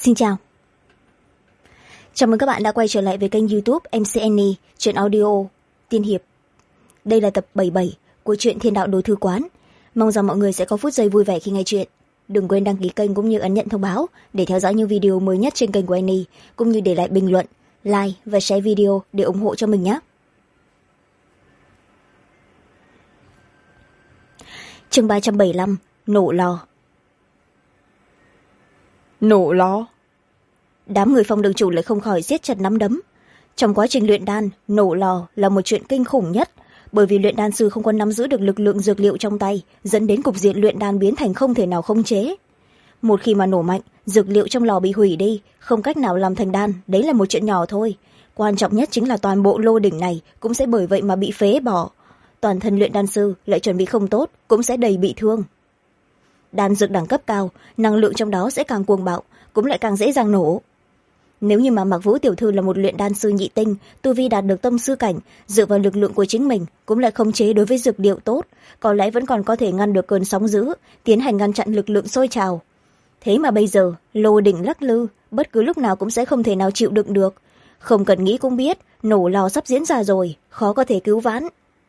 Xin chào. Chào mừng các bạn đã quay trở lại với kênh YouTube MC Annie, truyện audio tiên hiệp. Đây là tập 77 của truyện Thiên Đạo Đồ Thư Quán. Mong rằng mọi người sẽ có phút giây vui vẻ khi nghe truyện. Đừng quên đăng ký kênh cũng như ấn nhận thông báo để theo dõi những video mới nhất trên kênh của Annie, cũng như để lại bình luận, like và share video để ủng hộ cho mình nhé. Chương 375, nổ lò. Nổ lò? Đám người Phong đường chủ lại không khỏi siết chặt nắm đấm. Trong quá trình luyện đan, nổ lò là một chuyện kinh khủng nhất, bởi vì luyện đan sư không có nắm giữ được lực lượng dược liệu trong tay, dẫn đến cục diện luyện đan biến thành không thể nào khống chế. Một khi mà nổ mạnh, dược liệu trong lò bị hủy đi, không cách nào làm thành đan, đấy là một chuyện nhỏ thôi. Quan trọng nhất chính là toàn bộ lô đỉnh này cũng sẽ bởi vậy mà bị phế bỏ. Toàn thân luyện đan sư lại chuẩn bị không tốt, cũng sẽ đầy bị thương. Đan dược đẳng cấp cao, năng lượng trong đó sẽ càng cuồng bạo, cũng lại càng dễ dàng nổ. Nếu như mà Mạc Vũ tiểu thư là một luyện đan sư nhị tinh, tu vi đạt được tông sư cảnh, dựa vào lực lượng của chính mình cũng lại khống chế đối với dược liệu tốt, có lẽ vẫn còn có thể ngăn được cơn sóng dữ, tiến hành ngăn chặn lực lượng sôi trào. Thế mà bây giờ lô đỉnh lắc lư, bất cứ lúc nào cũng sẽ không thể nào chịu đựng được. Không cần nghĩ cũng biết, nổ lò sắp diễn ra rồi, khó có thể cứu vãn.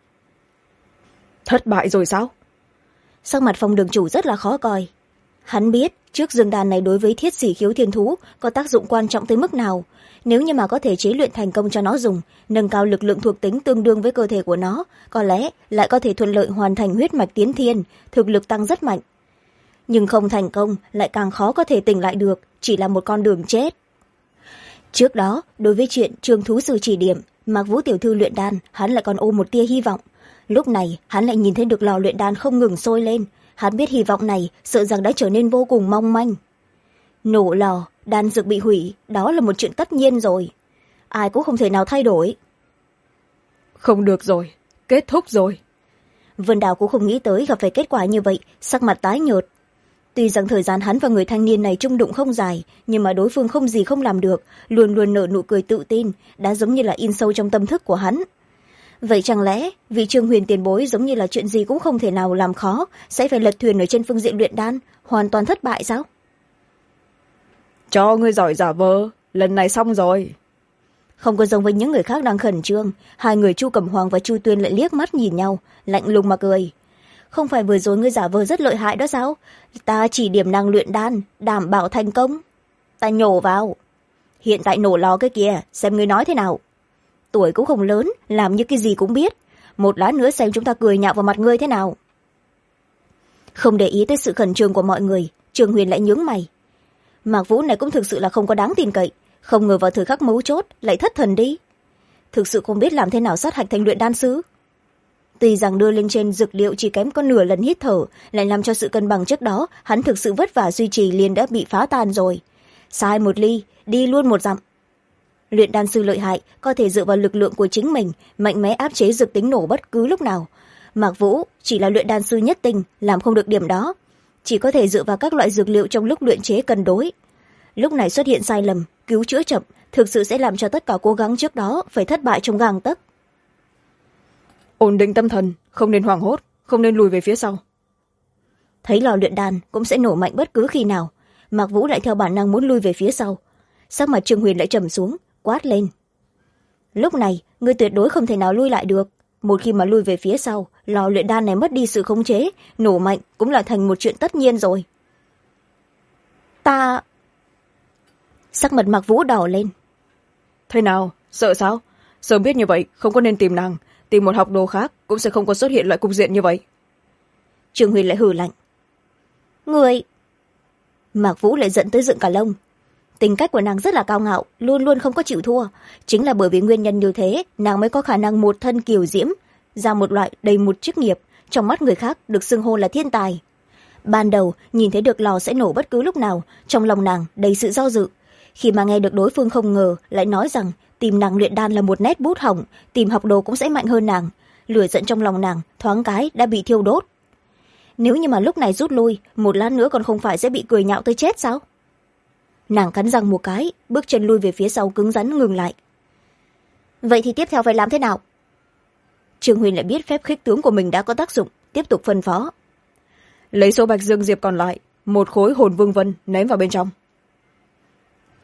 Thất bại rồi sao? Sắc mặt Phong đường chủ rất là khó coi. Hắn biết trước dương đan này đối với thiết sĩ khiếu thiên thú có tác dụng quan trọng tới mức nào. Nếu như mà có thể chế luyện thành công cho nó dùng, nâng cao lực lượng thuộc tính tương đương với cơ thể của nó, có lẽ lại có thể thuận lợi hoàn thành huyết mạch tiến thiên, thực lực tăng rất mạnh. Nhưng không thành công lại càng khó có thể tỉnh lại được, chỉ là một con đường chết. Trước đó, đối với chuyện trường thú sư chỉ điểm, Mạc Vũ tiểu thư luyện đan, hắn lại còn ôm một tia hy vọng. Lúc này hắn lại nhìn thấy được lò luyện đan không ngừng sôi lên, hắn biết hy vọng này sợ rằng đã trở nên vô cùng mong manh. Nổ lò, đan dược bị hủy, đó là một chuyện tất nhiên rồi, ai cũng không thể nào thay đổi. Không được rồi, kết thúc rồi. Vân Đào cũng không nghĩ tới gặp phải kết quả như vậy, sắc mặt tái nhợt. Tuy rằng thời gian hắn và người thanh niên này chung đụng không dài, nhưng mà đối phương không gì không làm được, luôn luôn nở nụ cười tự tin, đã giống như là in sâu trong tâm thức của hắn. Vậy chẳng lẽ vị Trương Huyền tiền bối giống như là chuyện gì cũng không thể nào làm khó, sẽ phải lật thuyền ở trên phương diện luyện đan, hoàn toàn thất bại sao? Cho ngươi giỏi giả vờ, lần này xong rồi. Không có giống với những người khác đang khẩn trương, hai người Chu Cẩm Hoàng và Chu Tuyên lại liếc mắt nhìn nhau, lạnh lùng mà cười. Không phải vừa rồi ngươi giả vờ rất lợi hại đó sao? Ta chỉ điểm năng luyện đan, đảm bảo thành công. Ta nhổ vào. Hiện tại nổ lò cái kia, xem ngươi nói thế nào. Tuổi cũng không lớn, làm như cái gì cũng biết. Một lát nữa xem chúng ta cười nhạo vào mặt ngươi thế nào. Không để ý tới sự khẩn trương của mọi người, Trường Huyền lại nhướng mày. Mạc Vũ này cũng thực sự là không có đáng tin cậy, không ngờ vào thời khắc mấu chốt lại thất thần đi. Thực sự không biết làm thế nào sát hạch thành luyện đan sư. Tuy rằng đưa lên trên dược liệu chỉ kém có nửa lần hít thở, lại làm cho sự cân bằng trước đó hắn thực sự vất vả duy trì liền đã bị phá tan rồi. Sai một ly, đi luôn một dặm. Luyện đan sư lợi hại, có thể dựa vào lực lượng của chính mình, mạnh mẽ áp chế dược tính nổ bất cứ lúc nào. Mạc Vũ chỉ là luyện đan sư nhất tinh, làm không được điểm đó. Chỉ có thể dựa vào các loại dược liệu trong lúc luyện chế cân đối. Lúc này xuất hiện sai lầm, cứu chữa chậm, thực sự sẽ làm cho tất cả cố gắng trước đó phải thất bại trong gang tấc. Ổn định tâm thần, không nên hoảng hốt, không nên lùi về phía sau. Thấy lò luyện đan cũng sẽ nổ mạnh bất cứ khi nào, Mạc Vũ lại theo bản năng muốn lui về phía sau. Sắc mặt Trương Huyền lại trầm xuống, quát lên. Lúc này, ngươi tuyệt đối không thể nào lui lại được. Một khi mà lui về phía sau, lò luyện đan này mất đi sự khống chế, nổ mạnh cũng là thành một chuyện tất nhiên rồi. Ta... Sắc mặt Mạc Vũ đỏ lên. Thế nào, sợ sao? Sớm biết như vậy, không có nên tìm nàng. Tìm một học đồ khác cũng sẽ không có xuất hiện loại cục diện như vậy. Trương Huyền lại hừ lạnh. Người... Mạc Vũ lại giận tới dựng cả lông. Tính cách của nàng rất là cao ngạo, luôn luôn không có chịu thua. Chính là bởi vì nguyên nhân như thế, nàng mới có khả năng một thân kiều diễm, ra một loại đầy một chức nghiệp, trong mắt người khác được xưng hô là thiên tài. Ban đầu, nhìn thấy được lò sẽ nổ bất cứ lúc nào, trong lòng nàng đầy sự do dự. Khi mà nghe được đối phương không ngờ, lại nói rằng tìm nàng luyện đan là một nét bút hỏng, tìm học đồ cũng sẽ mạnh hơn nàng. Lửa giận trong lòng nàng, thoáng cái đã bị thiêu đốt. Nếu như mà lúc này rút lui, một lát nữa còn không phải sẽ bị cười nhạo tới chết sao? Nàng cắn răng một cái, bước chân lui về phía sau cứng rắn ngừng lại. Vậy thì tiếp theo phải làm thế nào? Trương Huyền lại biết phép khích tướng của mình đã có tác dụng, tiếp tục phân phó. Lấy số bạch dương diệp còn lại, một khối hồn vương vân ném vào bên trong.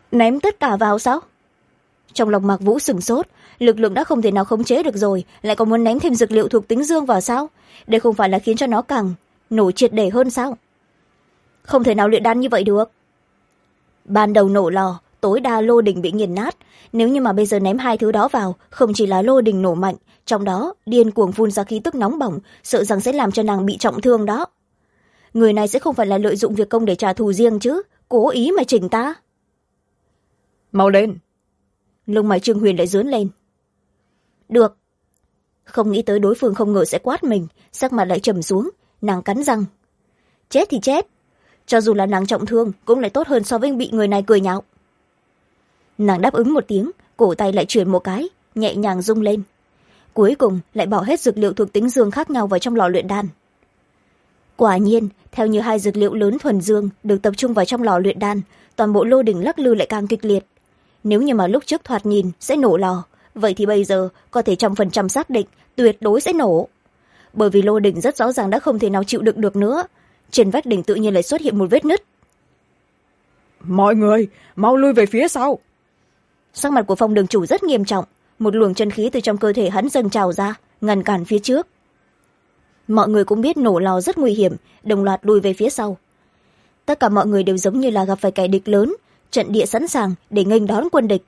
Ném tất cả vào sao? Trong lòng Mạc Vũ sửng sốt, lực lượng đã không thể nào khống chế được rồi, lại còn muốn ném thêm dược liệu thuộc tính dương vào sao? Đây không phải là khiến cho nó càng nổ triệt để hơn sao? Không thể nào luyện đan như vậy được. Ban đầu nổ lò, tối đa lô đình bị nghiền nát, nếu như mà bây giờ ném hai thứ đó vào, không chỉ là lô đình nổ mạnh, trong đó điên cuồng phun ra khí tức nóng bỏng, sợ rằng sẽ làm cho nàng bị trọng thương đó. Người này sẽ không phải là lợi dụng việc công để trả thù riêng chứ, cố ý mà chỉnh ta. Mau lên. Lông mày Trương Huyền lại dướn lên. Được. Không nghĩ tới đối phương không ngờ sẽ quát mình, sắc mặt lại trầm xuống, nàng cắn răng. Chết thì chết, cho dù là nàng trọng thương cũng lại tốt hơn so với bị người này cười nhạo. Nàng đáp ứng một tiếng, cổ tay lại chuyển một cái, nhẹ nhàng rung lên. Cuối cùng lại bỏ hết dược liệu thuộc tính dương khác nhau vào trong lò luyện đan. Quả nhiên, theo như hai dược liệu lớn thuần dương được tập trung vào trong lò luyện đan, toàn bộ lô đỉnh lắc lư lại càng kịch liệt. Nếu như mà lúc trước thoạt nhìn sẽ nổ lò, vậy thì bây giờ có thể 100% xác định tuyệt đối sẽ nổ. Bởi vì lô đỉnh rất rõ ràng đã không thể nào chịu đựng được nữa. Trên vách đỉnh tự nhiên lại xuất hiện một vết nứt. Mọi người, mau lui về phía sau. Sắc mặt của Phong đường chủ rất nghiêm trọng, một luồng chân khí từ trong cơ thể hắn dâng trào ra, ngăn cản phía trước. Mọi người cũng biết nổ lò rất nguy hiểm, đồng loạt lùi về phía sau. Tất cả mọi người đều giống như là gặp phải kẻ địch lớn, trận địa sẵn sàng để nghênh đón quân địch.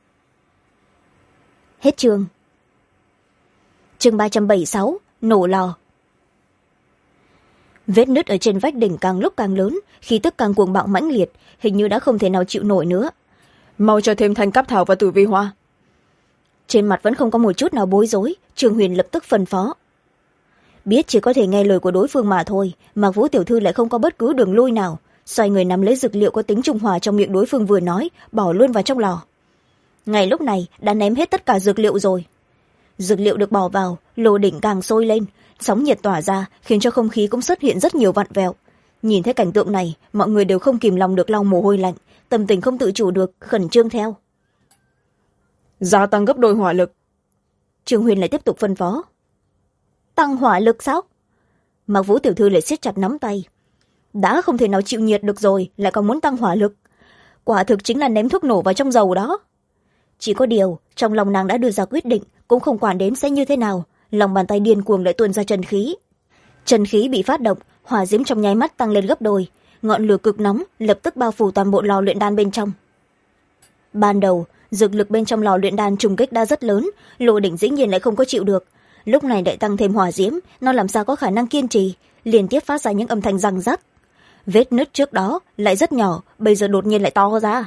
Hết chương. Chương 376, nổ lò. Vết nứt ở trên vách đỉnh càng lúc càng lớn, khí tức càng cuồng bạo mãnh liệt, hình như đã không thể nào chịu nổi nữa. Mau cho thêm thanh cáp thảo và tử vi hoa. Trên mặt vẫn không có một chút nào bối rối, Trương Huyền lập tức phân phó. Biết chỉ có thể nghe lời của đối phương mà thôi, Mạc Vũ tiểu thư lại không có bất cứ đường lui nào, xoay người nắm lấy dược liệu có tính trung hòa trong miệng đối phương vừa nói, bỏ luôn vào trong lò. Ngay lúc này đã ném hết tất cả dược liệu rồi. Dược liệu được bỏ vào, lô đỉnh càng sôi lên, sóng nhiệt tỏa ra khiến cho không khí cũng xuất hiện rất nhiều vặn vẹo. Nhìn thấy cảnh tượng này, mọi người đều không kìm lòng được lau mồ hôi lạnh, tâm tình không tự chủ được, khẩn trương theo. Gia tăng gấp đôi hỏa lực. Trương Huyền lại tiếp tục phân phó. Tăng hỏa lực sao? Mạc Vũ tiểu thư lại siết chặt nắm tay. Đã không thể nào chịu nhiệt được rồi, lại còn muốn tăng hỏa lực. Quả thực chính là ném thuốc nổ vào trong dầu đó. Chỉ có điều, trong lòng nàng đã đưa ra quyết định, cũng không quản đến sẽ như thế nào, lòng bàn tay điên cuồng lại tuôn ra chân khí. Chân khí bị phát động, hỏa diễm trong nháy mắt tăng lên gấp đôi, ngọn lửa cực nóng lập tức bao phủ toàn bộ lò luyện đan bên trong. Ban đầu, dược lực bên trong lò luyện đan trùng kích đã rất lớn, lô đỉnh dĩ nhiên lại không có chịu được. Lúc này lại tăng thêm hỏa diễm, nó làm sao có khả năng kiên trì, liên tiếp phát ra những âm thanh răng rắc. Vết nứt trước đó lại rất nhỏ, bây giờ đột nhiên lại to ra.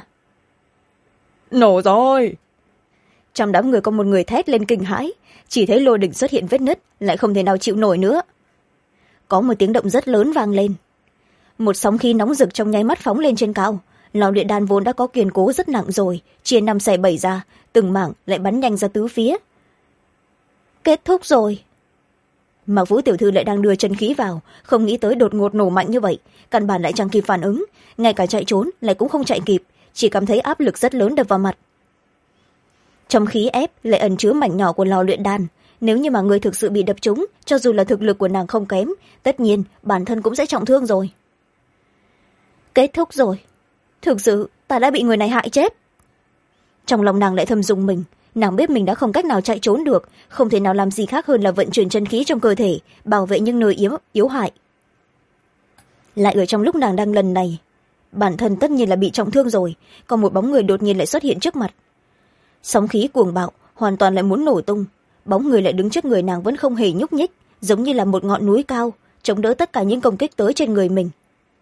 Nổ rồi. Trong đám người có một người thét lên kinh hãi, chỉ thấy lô đỉnh xuất hiện vết nứt, lại không thể nào chịu nổi nữa. Có một tiếng động rất lớn vang lên. Một sóng khí nóng rực trong nháy mắt phóng lên trên cao. Lò luyện đan vốn đã có kiên cố rất nặng rồi, chia 5 xẻ 7 ra, từng mảng lại bắn nhanh ra tứ phía. Kết thúc rồi. Mạc Vũ tiểu thư lại đang đưa chân khí vào, không nghĩ tới đột ngột nổ mạnh như vậy, căn bản lại chẳng kịp phản ứng, ngay cả chạy trốn lại cũng không chạy kịp, chỉ cảm thấy áp lực rất lớn đập vào mặt. Trong khí ép lại ẩn chứa mảnh nhỏ của lò luyện đan, nếu như mà người thực sự bị đập trúng, cho dù là thực lực của nàng không kém, tất nhiên bản thân cũng sẽ trọng thương rồi. Kết thúc rồi. Thực sự ta đã bị người này hại chết. Trong lòng nàng lại thầm rùng mình, nàng biết mình đã không cách nào chạy trốn được, không thể nào làm gì khác hơn là vận chuyển chân khí trong cơ thể, bảo vệ những nơi yếu hại. Lại ở trong lúc nàng đang lần này, bản thân tất nhiên là bị trọng thương rồi, còn một bóng người đột nhiên lại xuất hiện trước mặt. Sóng khí cuồng bạo, hoàn toàn lại muốn nổ tung, bóng người lại đứng trước người nàng vẫn không hề nhúc nhích, giống như là một ngọn núi cao, chống đỡ tất cả những công kích tới trên người mình.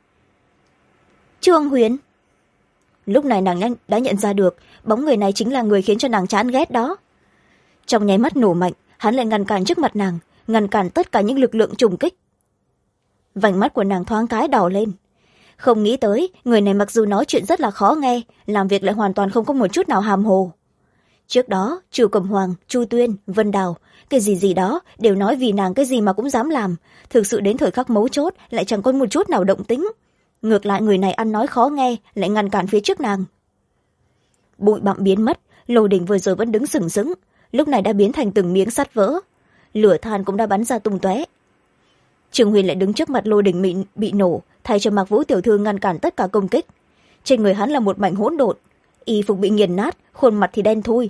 Trương Huyền. Lúc này nàng đã nhận ra được, bóng người này chính là người khiến cho nàng chán ghét đó. Trong nháy mắt nổ mạnh, hắn lại ngăn cản trước mặt nàng, ngăn cản tất cả những lực lượng trùng kích. Vành mắt của nàng thoáng cái đỏ lên. Không nghĩ tới, người này mặc dù nói chuyện rất là khó nghe, làm việc lại hoàn toàn không có một chút nào hàm hồ. Trước đó, Chu Cẩm Hoàng, Chu Tuyên, Vân Đào, cái gì đó đều nói vì nàng cái gì mà cũng dám làm, thực sự đến thời khắc mấu chốt lại chẳng có một chút nào động tĩnh. Ngược lại người này ăn nói khó nghe, lại ngăn cản phía trước nàng. Bụi bặm biến mất, lô đỉnh vừa rồi vẫn đứng sừng sững, lúc này đã biến thành từng miếng sắt vỡ. Lửa than cũng đã bắn ra tung tóe. Trương Huyền lại đứng trước mặt lô đỉnh bị nổ, thay cho Mạc Vũ tiểu thư ngăn cản tất cả công kích. Trên người hắn là một mảnh hỗn độn, y phục bị nghiền nát, khuôn mặt thì đen thui.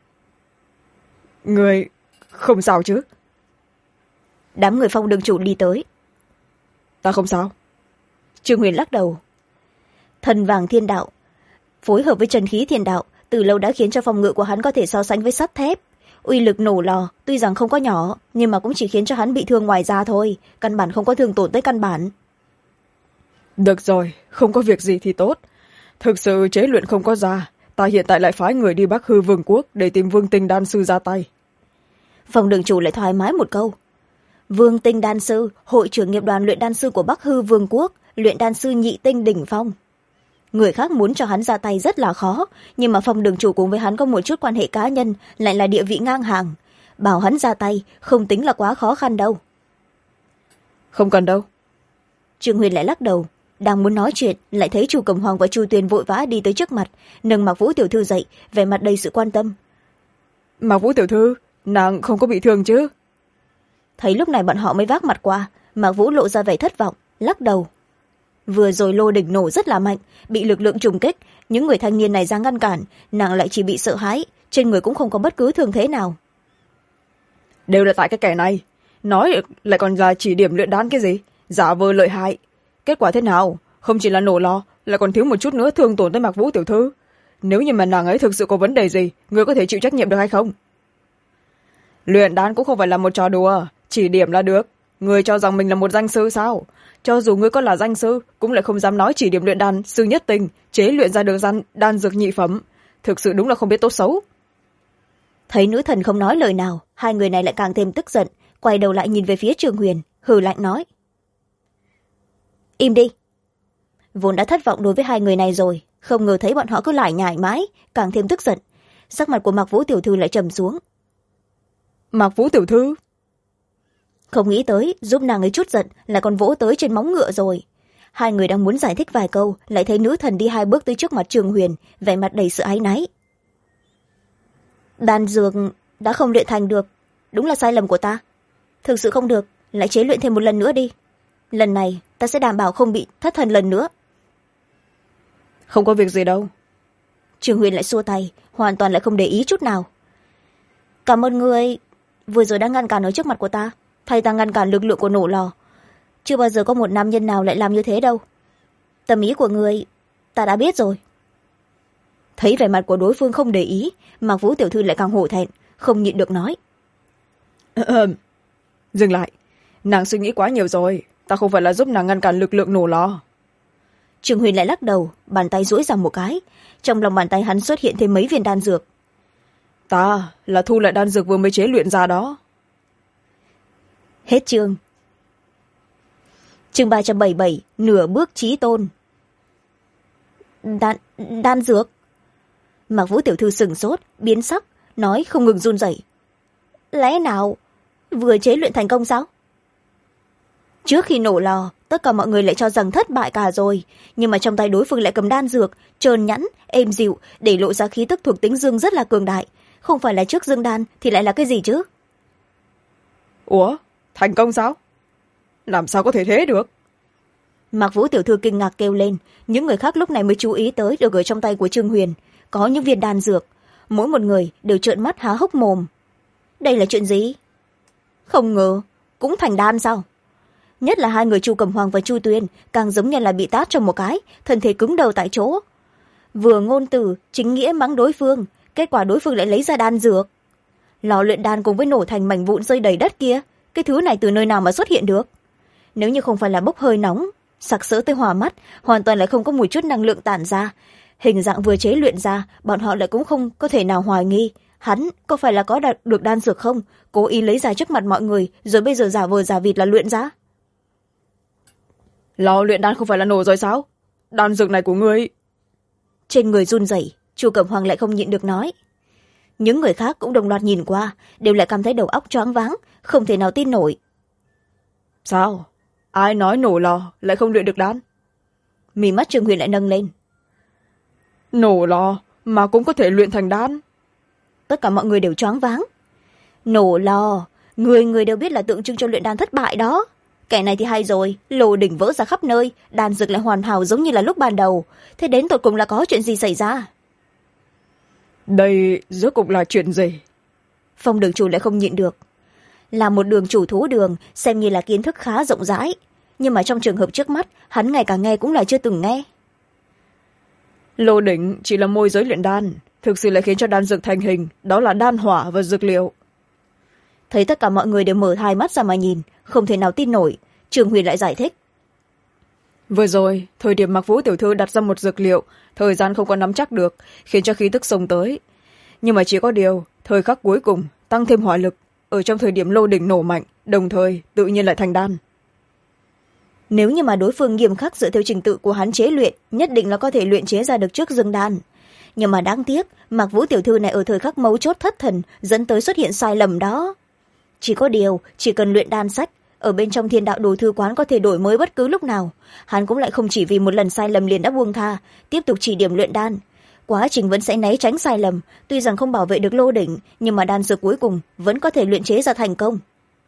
Người không sao chứ? Đám người Phong đường chủ đi tới. Ta không sao. Trương Huyền lắc đầu. Thần vàng thiên đạo phối hợp với trần khí thiên đạo từ lâu đã khiến cho phòng ngự của hắn có thể so sánh với sắt thép. Uy lực nổ lò tuy rằng không có nhỏ, nhưng mà cũng chỉ khiến cho hắn bị thương ngoài da thôi, căn bản không có thương tổn tới căn bản. Được rồi, không có việc gì thì tốt. Thực sự chế luyện không có ra, ta hiện tại lại phái người đi Bắc Hư Vương quốc để tìm Vương Tinh đan sư ra tay. Phòng đường chủ lại thoải mái một câu. Vương Tinh đan sư, hội trưởng nghiệp đoàn luyện đan sư của Bắc Hư Vương quốc, luyện đan sư nhị tinh đỉnh phong. Người khác muốn cho hắn ra tay rất là khó, nhưng mà phòng đường chủ cùng với hắn có một chút quan hệ cá nhân, lại là địa vị ngang hàng. Bảo hắn ra tay không tính là quá khó khăn đâu. Không cần đâu. Trương Huyền lại lắc đầu, đang muốn nói chuyện lại thấy Chu Cẩm Hoàng và Chu Tuyền vội vã đi tới trước mặt, nâng Mạc Vũ tiểu thư dậy, vẻ mặt đầy sự quan tâm. Mạc Vũ tiểu thư, nàng không có bị thương chứ? Thấy lúc này bọn họ mới vác mặt qua, Mạc Vũ lộ ra vẻ thất vọng, lắc đầu. Vừa rồi lô đỉnh nổ rất là mạnh, bị lực lượng trùng kích, những người thanh niên này ra ngăn cản, nàng lại chỉ bị sợ hãi, trên người cũng không có bất cứ thương thế nào. Đều là tại cái kẻ này, nói lại còn là chỉ điểm luyện đan cái gì, giả vờ lợi hại. Kết quả thế nào? Không chỉ là nổ lò, lại còn thiếu một chút nữa thương tổn tới Mạc Vũ tiểu thư. Nếu như mà nàng ấy thực sự có vấn đề gì, người có thể chịu trách nhiệm được hay không? Luyện đan cũng không phải là một trò đùa, chỉ điểm là được. Người cho rằng mình là một danh sư sao? Cho dù ngươi có là danh sư, cũng lại không dám nói chỉ điểm luyện đan sư nhất tình, chế luyện ra được đan dược nhị phẩm. Thực sự đúng là không biết tốt xấu. Thấy nữ thần không nói lời nào, hai người này lại càng thêm tức giận, quay đầu lại nhìn về phía Trương Huyền, hừ lạnh nói. Im đi. Vốn đã thất vọng đối với hai người này rồi, không ngờ thấy bọn họ cứ lải nhải mãi, càng thêm tức giận. Sắc mặt của Mạc Vũ tiểu thư lại trầm xuống. Mạc Vũ tiểu thư? Không nghĩ tới giúp nàng ấy chút giận là còn vỗ tới trên móng ngựa rồi. Hai người đang muốn giải thích vài câu, lại thấy nữ thần đi hai bước tới trước mặt Trương Huyền, vẻ mặt đầy sự áy náy. Đan dược đã không luyện thành được, đúng là sai lầm của ta. Thực sự không được, lại chế luyện thêm một lần nữa đi. Lần này ta sẽ đảm bảo không bị thất thần lần nữa. Không có việc gì đâu. Trương Huyền lại xua tay, hoàn toàn lại không để ý chút nào. Cảm ơn người vừa rồi đã ngăn cản ở trước mặt của ta, thay ta ngăn cản lực lượng của nổ lò. Chưa bao giờ có một nam nhân nào lại làm như thế đâu. Tâm ý của người ta đã biết rồi. Thấy vẻ mặt của đối phương không để ý, Mạc Vũ tiểu thư lại càng hổ thẹn, không nhịn được nói. Dừng lại, nàng suy nghĩ quá nhiều rồi, ta không phải là giúp nàng ngăn cản lực lượng nổ lò. Trương Huyền lại lắc đầu, bàn tay duỗi ra một cái, trong lòng bàn tay hắn xuất hiện thêm mấy viên đan dược. Ta là thu lại đan dược vừa mới chế luyện ra đó. Hết chương. Chương 377, nửa bước chí tôn. Đan dược? Mạc Vũ tiểu thư sửng sốt, biến sắc, nói không ngừng run rẩy. Lẽ nào vừa chế luyện thành công sao? Trước khi nổ lò, tất cả mọi người lại cho rằng thất bại cả rồi, nhưng mà trong tay đối phương lại cầm đan dược, trơn nhẵn, êm dịu, để lộ ra khí tức thuộc tính dương rất là cường đại. Không phải là trước dương đan thì lại là cái gì chứ? Ủa, thành công sao? Làm sao có thể thế được? Mạc Vũ tiểu thư kinh ngạc kêu lên, những người khác lúc này mới chú ý tới được ở trong tay của Trương Huyền có những viên đan dược, mỗi một người đều trợn mắt há hốc mồm. Đây là chuyện gì? Không ngờ cũng thành đan sao? Nhất là hai người Chu Cẩm Hoàng và Chu Tuyền càng giống như là bị tát trong một cái, thân thể cứng đầu tại chỗ. Vừa ngôn từ chính nghĩa mắng đối phương, kết quả đối phương lại lấy ra đan dược. Lò luyện đan cùng với nổ thành mảnh vụn rơi đầy đất kia, cái thứ này từ nơi nào mà xuất hiện được? Nếu như không phải là bốc hơi nóng, sặc sỡ tới hòa mắt, hoàn toàn lại không có một chút năng lượng tản ra, hình dạng vừa chế luyện ra, bọn họ lại cũng không có thể nào hoài nghi hắn có phải là có được đan dược không, cố ý lấy ra trước mặt mọi người rồi bây giờ giả vờ giả vịt là luyện ra. Lò luyện đan không phải là nổ rồi sao? Đan dược này của ngươi. Trên người run rẩy, Chu Cẩm Hoàng lại không nhịn được nói. Những người khác cũng đồng loạt nhìn qua, đều lại cảm thấy đầu óc choáng váng, không thể nào tin nổi. Sao? Ai nói nổ lò lại không luyện được đan? Mí mắt Trương Huyền lại nâng lên. Nổ lò mà cũng có thể luyện thành đan? Tất cả mọi người đều choáng váng. Nổ lò, người người đều biết là tượng trưng cho luyện đan thất bại đó. Kẻ này thì hay rồi, lô đỉnh vỡ ra khắp nơi, đan dược lại hoàn hảo giống như là lúc ban đầu. Thế đến tột cùng là có chuyện gì xảy ra? đây rốt cuộc là chuyện gì? Phong đường chủ lại không nhịn được. Là một đường chủ thú đường xem như là kiến thức khá rộng rãi, nhưng mà trong trường hợp trước mắt hắn ngay cả nghe cũng là chưa từng nghe. Lô đỉnh chỉ là môi giới luyện đan, thực sự lại khiến cho đan dược thành hình, đó là đan hỏa và dược liệu. Thấy tất cả mọi người đều mở hai mắt ra mà nhìn, không thể nào tin nổi. Trường Huyền lại giải thích. Vừa rồi thời điểm Mạc Vũ tiểu thư đặt ra một dược liệu, thời gian không có nắm chắc được, khiến cho khí tức xông tới. Nhưng mà chỉ có điều thời khắc cuối cùng tăng thêm hỏa lực, ở trong thời điểm lô đỉnh nổ mạnh, đồng thời tự nhiên lại thành đan. Nếu như mà đối phương nghiêm khắc dựa theo trình tự của hắn chế luyện, nhất định là có thể luyện chế ra được trước dương đan. Nhưng mà đáng tiếc, Mạc Vũ tiểu thư này ở thời khắc mấu chốt thất thần, dẫn tới xuất hiện sai lầm đó. Chỉ có điều, chỉ cần luyện đan sách, ở bên trong Thiên Đạo Đồ Thư Quán có thể đổi mới bất cứ lúc nào. Hắn cũng lại không chỉ vì một lần sai lầm liền đã buông tha, tiếp tục chỉ điểm luyện đan. Quá trình vẫn sẽ né tránh sai lầm, tuy rằng không bảo vệ được lô đỉnh, nhưng mà đan dược cuối cùng vẫn có thể luyện chế ra thành công.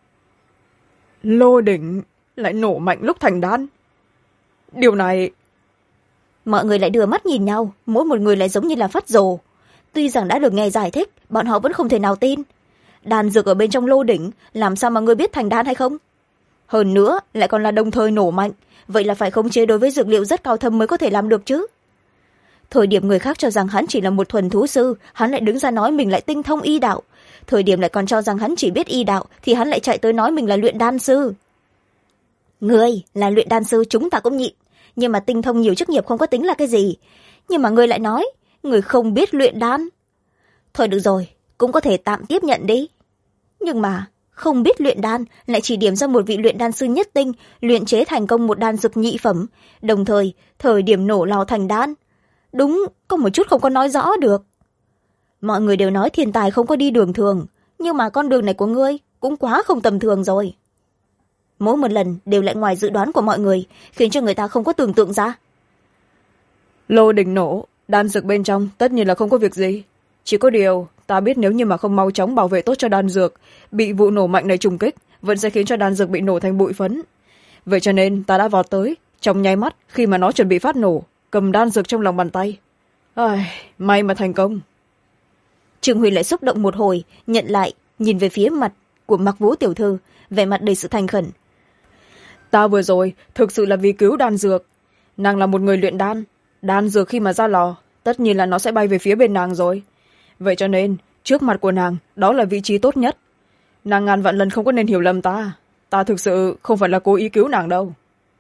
Lô đỉnh lại nổ mạnh lúc thành đan. Điều này... Mọi người lại đưa mắt nhìn nhau, mỗi một người lại giống như là phát rồ. Tuy rằng đã được nghe giải thích, bọn họ vẫn không thể nào tin. Đan dược ở bên trong lô đỉnh, làm sao mà ngươi biết thành đan hay không? Hơn nữa, lại còn là đồng thời nổ mạnh, vậy là phải khống chế đối với dược liệu rất cao thâm mới có thể làm được chứ. Thời điểm người khác cho rằng hắn chỉ là một thuần thú sư, hắn lại đứng ra nói mình lại tinh thông y đạo. Thời điểm lại còn cho rằng hắn chỉ biết y đạo, thì hắn lại chạy tới nói mình là luyện đan sư. Ngươi là luyện đan sư chúng ta cũng nhịn, nhưng mà tinh thông nhiều chức nghiệp không có tính là cái gì. Nhưng mà ngươi lại nói, ngươi không biết luyện đan. Thôi được rồi, cũng có thể tạm tiếp nhận đi. Nhưng mà không biết luyện đan lại chỉ điểm ra một vị luyện đan sư nhất tinh luyện chế thành công một đan dược nhị phẩm, đồng thời thời điểm nổ lò thành đan. Đúng, có một chút không có nói rõ được. Mọi người đều nói thiên tài không có đi đường thường, nhưng mà con đường này của ngươi cũng quá không tầm thường rồi. Mỗi một lần đều lại ngoài dự đoán của mọi người, khiến cho người ta không có tưởng tượng ra. Lô đỉnh nổ, đan dược bên trong tất nhiên là không có việc gì. Chỉ có điều, ta biết nếu như mà không mau chóng bảo vệ tốt cho đan dược, bị vụ nổ mạnh này trùng kích, vẫn sẽ khiến cho đan dược bị nổ thành bụi phấn. Vậy cho nên ta đã vọt tới, trong nháy mắt khi mà nó chuẩn bị phát nổ, cầm đan dược trong lòng bàn tay. May mà thành công. Trương Huy lại xúc động một hồi, nhận lại, nhìn về phía mặt của Mạc Vũ tiểu thư, vẻ mặt đầy sự thành khẩn. Ta vừa rồi thực sự là vì cứu đan dược. Nàng là một người luyện đan, đan dược khi mà ra lò, tất nhiên là nó sẽ bay về phía bên nàng rồi. Vậy cho nên, trước mặt của nàng, đó là vị trí tốt nhất. Nàng ngàn vạn lần không có nên hiểu lầm ta. Ta thực sự không phải là cố ý cứu nàng đâu.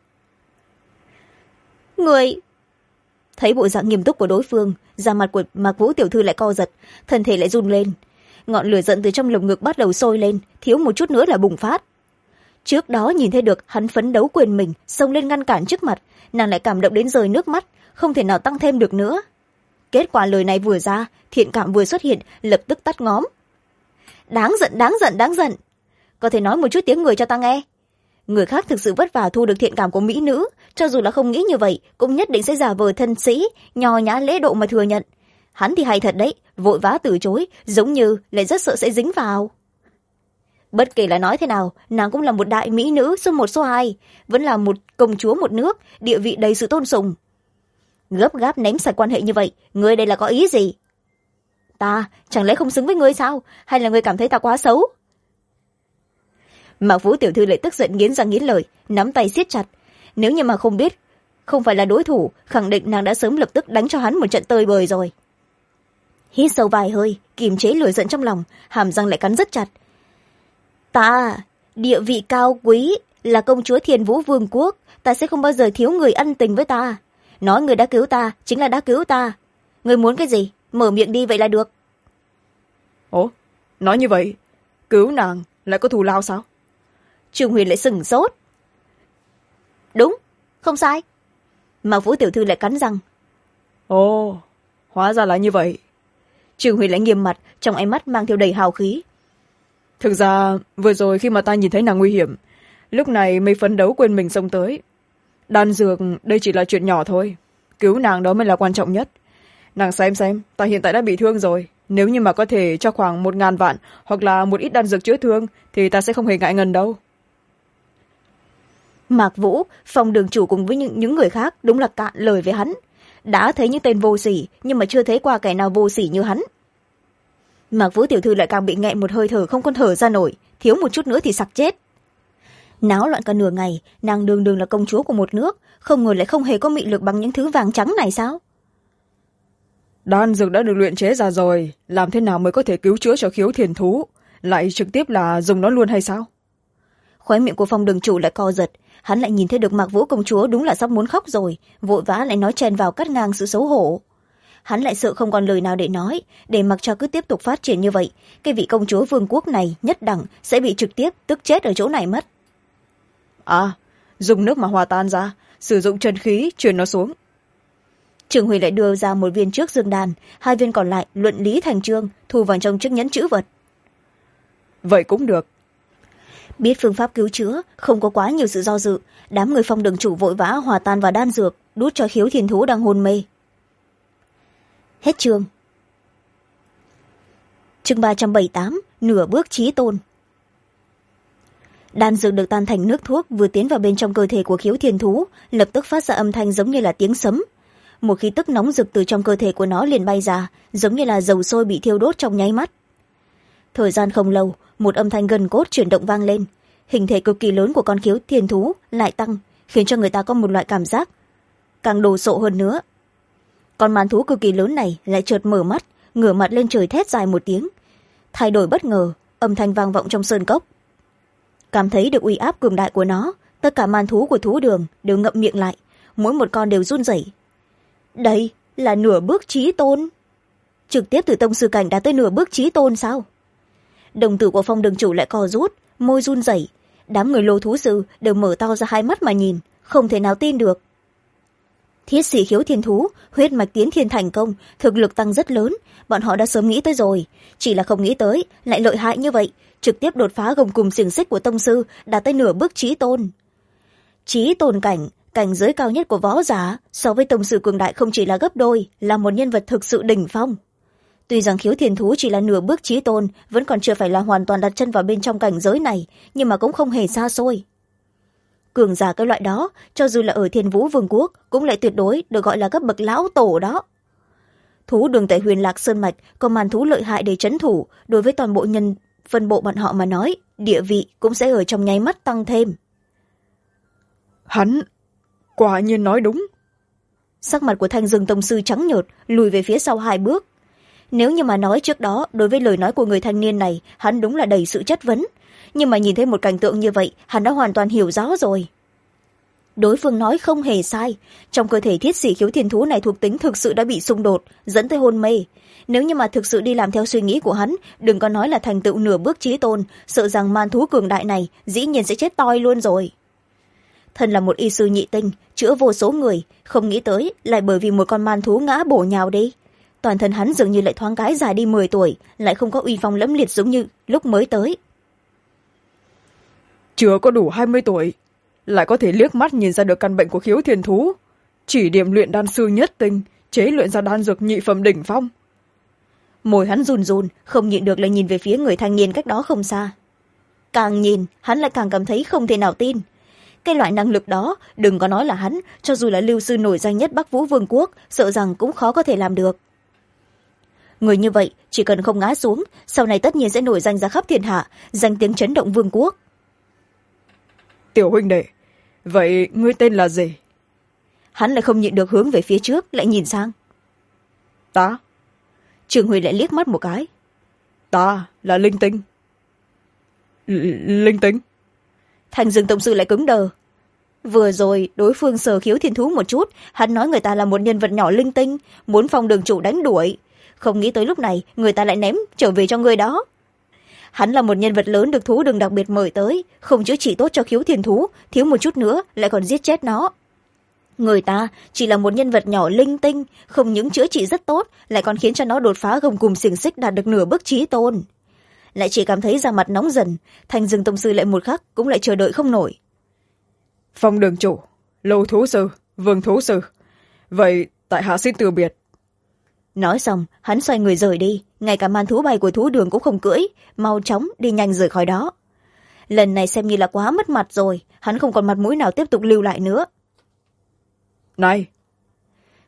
Người... Thấy bộ dạng nghiêm túc của đối phương, da mặt của Mạc Vũ tiểu thư lại co giật, thân thể lại run lên. Ngọn lửa giận từ trong lồng ngực bắt đầu sôi lên, thiếu một chút nữa là bùng phát. Trước đó nhìn thấy được hắn phấn đấu quên mình, xông lên ngăn cản trước mặt, nàng lại cảm động đến rơi nước mắt, không thể nào tăng thêm được nữa. Kết quả lời này vừa ra, thiện cảm vừa xuất hiện, lập tức tắt ngóm. Đáng giận, đáng giận, đáng giận. Có thể nói một chút tiếng người cho ta nghe. Người khác thực sự vất vả thu được thiện cảm của mỹ nữ, cho dù là không nghĩ như vậy, cũng nhất định sẽ giả vờ thân sĩ, nho nhã lễ độ mà thừa nhận. Hắn thì hay thật đấy, vội vã từ chối, giống như lại rất sợ sẽ dính vào. Bất kể là nói thế nào, nàng cũng là một đại mỹ nữ số một số hai, vẫn là một công chúa một nước, địa vị đầy sự tôn sùng. Gấp gáp ném sạch quan hệ như vậy, ngươi đây là có ý gì? Ta chẳng lẽ không xứng với ngươi sao? Hay là ngươi cảm thấy ta quá xấu? Mạc Vũ tiểu thư lại tức giận nghiến răng nghiến lợi, nắm tay siết chặt. Nếu như mà không biết, không phải là đối thủ, khẳng định nàng đã sớm lập tức đánh cho hắn một trận tơi bời rồi. Hít sâu vài hơi, kiềm chế lửa giận trong lòng, hàm răng lại cắn rất chặt. Ta, địa vị cao quý, là công chúa Thiên Vũ Vương quốc, ta sẽ không bao giờ thiếu người ân tình với ta. Nói người đã cứu ta, chính là đã cứu ta. Người muốn cái gì? Mở miệng đi vậy là được. Ủa, nói như vậy, cứu nàng lại có thù lao sao? Trương Huyền lại sừng sốt. Đúng, không sai. Mạc Vũ tiểu thư lại cắn răng. Ồ, hóa ra là như vậy. Trương Huyền lại nghiêm mặt, trong ánh mắt mang theo đầy hào khí. Thực ra, vừa rồi khi mà ta nhìn thấy nàng nguy hiểm, lúc này mới phấn đấu quên mình xông tới. Đan dược, đây chỉ là chuyện nhỏ thôi. Cứu nàng đó mới là quan trọng nhất. Nàng xem, ta hiện tại đã bị thương rồi. Nếu như mà có thể cho khoảng 1.000 vạn hoặc là một ít đan dược chữa thương, thì ta sẽ không hề ngại ngần đâu. Mạc Vũ, Phong đường chủ cùng với những người khác đúng là cạn lời với hắn. Đã thấy những tên vô sỉ, nhưng mà chưa thấy qua kẻ nào vô sỉ như hắn. Mạc Vũ tiểu thư lại càng bị nghẹn một hơi thở không còn thở ra nổi, thiếu một chút nữa thì sặc chết. Náo loạn cả nửa ngày, nàng đường đường là công chúa của một nước, không ngờ lại không hề có mị lực bằng những thứ vàng trắng này sao? Đan dược đã được luyện chế ra rồi, làm thế nào mới có thể cứu chữa cho Khiếu Thiền thú, lại trực tiếp là dùng nó luôn hay sao? Khóe miệng của Phong đường chủ lại co giật, hắn lại nhìn thấy được Mạc Vũ công chúa đúng là sắp muốn khóc rồi, vội vã lại nói chen vào cắt ngang sự xấu hổ. Hắn lại sợ không còn lời nào để nói, để mặc cho cứ tiếp tục phát triển như vậy, cái vị công chúa vương quốc này nhất đẳng sẽ bị trực tiếp tức chết ở chỗ này mất. À, dùng nước mà hòa tan ra, sử dụng chân khí truyền nó xuống. Trường Huy lại đưa ra một viên trước dương đàn, hai viên còn lại luận lý thành chương, thu vào trong chiếc nhẫn chữ vật. Vậy cũng được. Biết phương pháp cứu chữa, không có quá nhiều sự do dự, đám người Phong đường chủ vội vã hòa tan vào đan dược, đút cho Khiếu Thiên thú đang hôn mê. Hết chương. Chương 378, nửa bước chí tôn. Đan dược được tan thành nước thuốc vừa tiến vào bên trong cơ thể của Khiếu Thiên thú, lập tức phát ra âm thanh giống như là tiếng sấm. Một khí tức nóng rực từ trong cơ thể của nó liền bay ra, giống như là dầu sôi bị thiêu đốt trong nháy mắt. Thời gian không lâu, một âm thanh gần cốt chuyển động vang lên, hình thể cực kỳ lớn của con Khiếu Thiên thú lại tăng, khiến cho người ta có một loại cảm giác càng đồ sộ hơn nữa. Con màn thú cực kỳ lớn này lại chợt mở mắt, ngửa mặt lên trời thét dài một tiếng, thay đổi bất ngờ, âm thanh vang vọng trong sơn cốc. Cảm thấy được uy áp cường đại của nó, tất cả màn thú của thú đường đều ngậm miệng lại, mỗi một con đều run rẩy. Đây là nửa bước chí tôn, trực tiếp từ tông sư cảnh đã tới nửa bước chí tôn sao? Đồng tử của Phong đường chủ lại co rút, môi run rẩy, đám người lô thú sư đều mở to ra hai mắt mà nhìn, không thể nào tin được. Thiết sĩ Khiếu Thiên thú, huyết mạch tiến thiên thành công, thực lực tăng rất lớn, bọn họ đã sớm nghĩ tới rồi, chỉ là không nghĩ tới lại lợi hại như vậy, trực tiếp đột phá gông cùm xiềng xích của tông sư, đạt tới nửa bước chí tôn. Chí tôn cảnh, cảnh giới cao nhất của võ giả, so với tông sư cường đại không chỉ là gấp đôi, là một nhân vật thực sự đỉnh phong. Tuy rằng Khiếu Thiên thú chỉ là nửa bước chí tôn, vẫn còn chưa phải là hoàn toàn đặt chân vào bên trong cảnh giới này, nhưng mà cũng không hề xa xôi. Cường giả cái loại đó, cho dù là ở Thiên Vũ Vương quốc, cũng lại tuyệt đối được gọi là cấp bậc lão tổ đó. Thú đường tại Huyền Lạc Sơn Mạch có màn thú lợi hại để trấn thủ, đối với toàn bộ nhân phân bộ bọn họ mà nói, địa vị cũng sẽ ở trong nháy mắt tăng thêm. Hắn quả nhiên nói đúng. Sắc mặt của Thanh Dương tông sư trắng nhợt, lùi về phía sau hai bước. Nếu như mà nói trước đó, đối với lời nói của người thanh niên này, hắn đúng là đầy sự chất vấn, nhưng mà nhìn thấy một cảnh tượng như vậy, hắn đã hoàn toàn hiểu rõ rồi. Đối phương nói không hề sai, trong cơ thể thiết sĩ Khiếu Thiên thú này thuộc tính thực sự đã bị xung đột, dẫn tới hôn mê. Nếu như mà thực sự đi làm theo suy nghĩ của hắn, đừng có nói là thành tựu nửa bước chí tôn, sợ rằng man thú cường đại này dĩ nhiên sẽ chết toi luôn rồi. Thân là một y sư nhị tinh, chữa vô số người, không nghĩ tới lại bởi vì một con man thú ngã bổ nhào đi. Toàn thân hắn dường như lại thoáng cái dài đi 10 tuổi, lại không có uy phong lẫm liệt giống như lúc mới tới. Chưa có đủ 20 tuổi, lại có thể liếc mắt nhìn ra được căn bệnh của Khiếu Thiên thú, chỉ điểm luyện đan sư nhất tinh, chế luyện ra đan dược nhị phẩm đỉnh phong. Môi hắn run run, không nhịn được lại nhìn về phía người thanh niên cách đó không xa. Càng nhìn, hắn lại càng cảm thấy không thể nào tin. Cái loại năng lực đó, đừng có nói là hắn, cho dù là lưu sư nổi danh nhất Bắc Vũ Vương quốc, sợ rằng cũng khó có thể làm được. Người như vậy, chỉ cần không ngã xuống, sau này tất nhiên sẽ nổi danh ra khắp thiên hạ, danh tiếng chấn động vương quốc. Tiểu huynh đệ, vậy ngươi tên là gì? Hắn lại không nhịn được hướng về phía trước, lại nhìn sang. Ta? Trường Huy lại liếc mắt một cái. Ta là Linh Tinh. Linh Tinh? Thành Dương tông sư lại cứng đờ. Vừa rồi đối phương sờ Khiếu Thiên thú một chút, hắn nói người ta là một nhân vật nhỏ linh tinh, muốn Phong đường chủ đánh đuổi, không nghĩ tới lúc này người ta lại ném trở về cho người đó. Hắn là một nhân vật lớn được thú đường đặc biệt mời tới, không chữa trị tốt cho Khiếu Thiên thú, thiếu một chút nữa lại còn giết chết nó. Người ta chỉ là một nhân vật nhỏ linh tinh, không những chữa trị rất tốt, lại còn khiến cho nó đột phá gông cùm xiềng xích đạt được nửa bước chí tôn. Lại chỉ cảm thấy da mặt nóng dần, Thành Dương tông sư lại một khắc cũng lại chờ đợi không nổi. Phong đường chủ, Lô thú sư, Vương thú sư, vậy tại hạ xin từ biệt. Nói xong, hắn xoay người rời đi, ngay cả man thú bay của thú đường cũng không cưỡi, mau chóng đi nhanh rời khỏi đó. Lần này xem như là quá mất mặt rồi, hắn không còn mặt mũi nào tiếp tục lưu lại nữa. Này!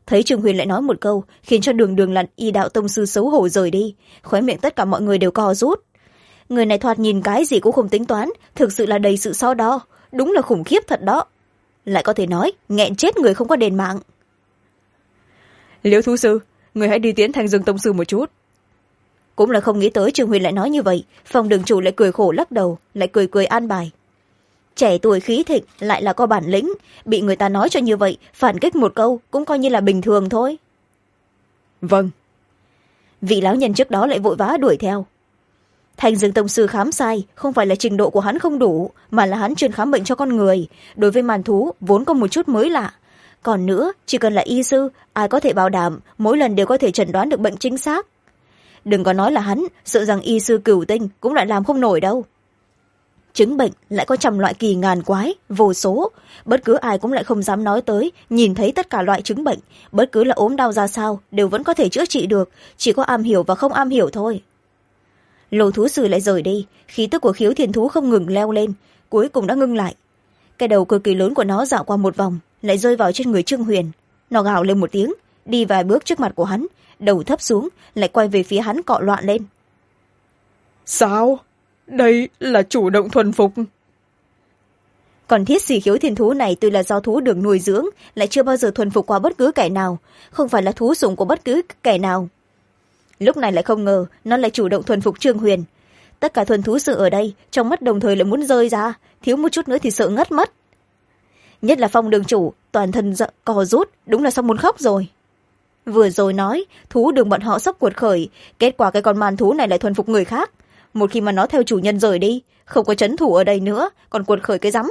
thấy Trương Huyền lại nói một câu khiến cho đường đường là y đạo tông sư xấu hổ rời đi, khóe miệng tất cả mọi người đều co rút. Người này thoạt nhìn cái gì cũng không tính toán, thực sự là đầy sự so đo, đúng là khủng khiếp thật đó. Lại có thể nói nghẹn chết người không có đền mạng. Liễu thú sư, người hãy đi tiễn Thanh Dương tông sư một chút. Cũng là không nghĩ tới Trương Huyền lại nói như vậy, phòng đường chủ lại cười khổ lắc đầu, lại cười cười an bài. Trẻ tuổi khí thịnh lại là có bản lĩnh, bị người ta nói cho như vậy, phản kích một câu cũng coi như là bình thường thôi. Vâng. Vị lão nhân trước đó lại vội vã đuổi theo. Thanh Dương tông sư khám sai, không phải là trình độ của hắn không đủ, mà là hắn chuyên khám bệnh cho con người, đối với màn thú vốn có một chút mới lạ. Còn nữa, chỉ cần là y sư, ai có thể bảo đảm mỗi lần đều có thể chẩn đoán được bệnh chính xác. Đừng có nói là hắn, sợ rằng y sư cửu tinh cũng lại làm không nổi đâu. Chứng bệnh lại có trăm loại kỳ ngàn quái, vô số, bất cứ ai cũng lại không dám nói tới, nhìn thấy tất cả loại chứng bệnh, bất cứ là ốm đau ra sao đều vẫn có thể chữa trị được, chỉ có am hiểu và không am hiểu thôi. Lô thú sư lại rời đi, khí tức của Khiếu Thiên thú không ngừng leo lên, cuối cùng đã ngưng lại. Cái đầu cực kỳ lớn của nó dạo qua một vòng, lại rơi vào trên người Trương Huyền. Nó gào lên một tiếng, đi vài bước trước mặt của hắn, đầu thấp xuống, lại quay về phía hắn cọ loạn lên. Sao? Đây là chủ động thuần phục. Còn thiết xỉ Khiếu Thiên thú này tuy là do thú được nuôi dưỡng, lại chưa bao giờ thuần phục qua bất cứ kẻ nào, không phải là thú sủng của bất cứ kẻ nào. Lúc này lại không ngờ nó lại chủ động thuần phục Trương Huyền. Tất cả thuần thú sự ở đây trong mắt đồng thời lại muốn rơi ra, thiếu một chút nữa thì sợ ngất mất. Nhất là Phong đường chủ, toàn thân co rút, đúng là sắp muốn khóc rồi. Vừa rồi nói thú đường bọn họ sắp cuột khởi, kết quả cái con man thú này lại thuần phục người khác. Một khi mà nó theo chủ nhân rời đi, không có trấn thủ ở đây nữa, còn cuột khởi cái rắm.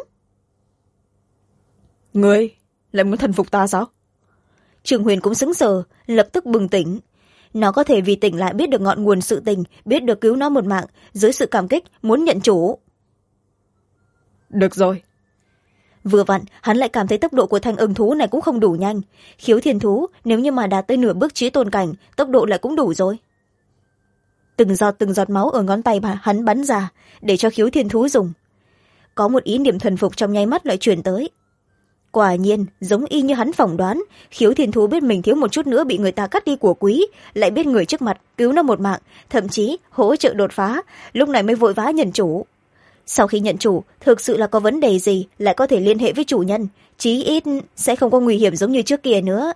Ngươi lại muốn thuần phục ta sao? Trương Huyền cũng sững sờ, lập tức bừng tỉnh. Nó có thể vì tỉnh lại biết được ngọn nguồn sự tình, biết được cứu nó một mạng, dưới sự cảm kích muốn nhận chủ. Được rồi. Vừa vặn hắn lại cảm thấy tốc độ của thanh ưng thú này cũng không đủ nhanh. Khiếu Thiên thú nếu như mà đạt tới nửa bước chí tôn cảnh, tốc độ lại cũng đủ rồi. Từng giọt máu ở ngón tay mà hắn bắn ra để cho Khiếu Thiên thú dùng. Có một ý niệm thuần phục trong nháy mắt lại chuyển tới. Quả nhiên giống y như hắn phỏng đoán, Khiếu Thiên thú biết mình thiếu một chút nữa bị người ta cắt đi của quý, lại biết người trước mặt cứu nó một mạng, thậm chí hỗ trợ đột phá, lúc này mới vội vã nhận chủ. Sau khi nhận chủ, thực sự là có vấn đề gì lại có thể liên hệ với chủ nhân, chí ít sẽ không có nguy hiểm giống như trước kia nữa.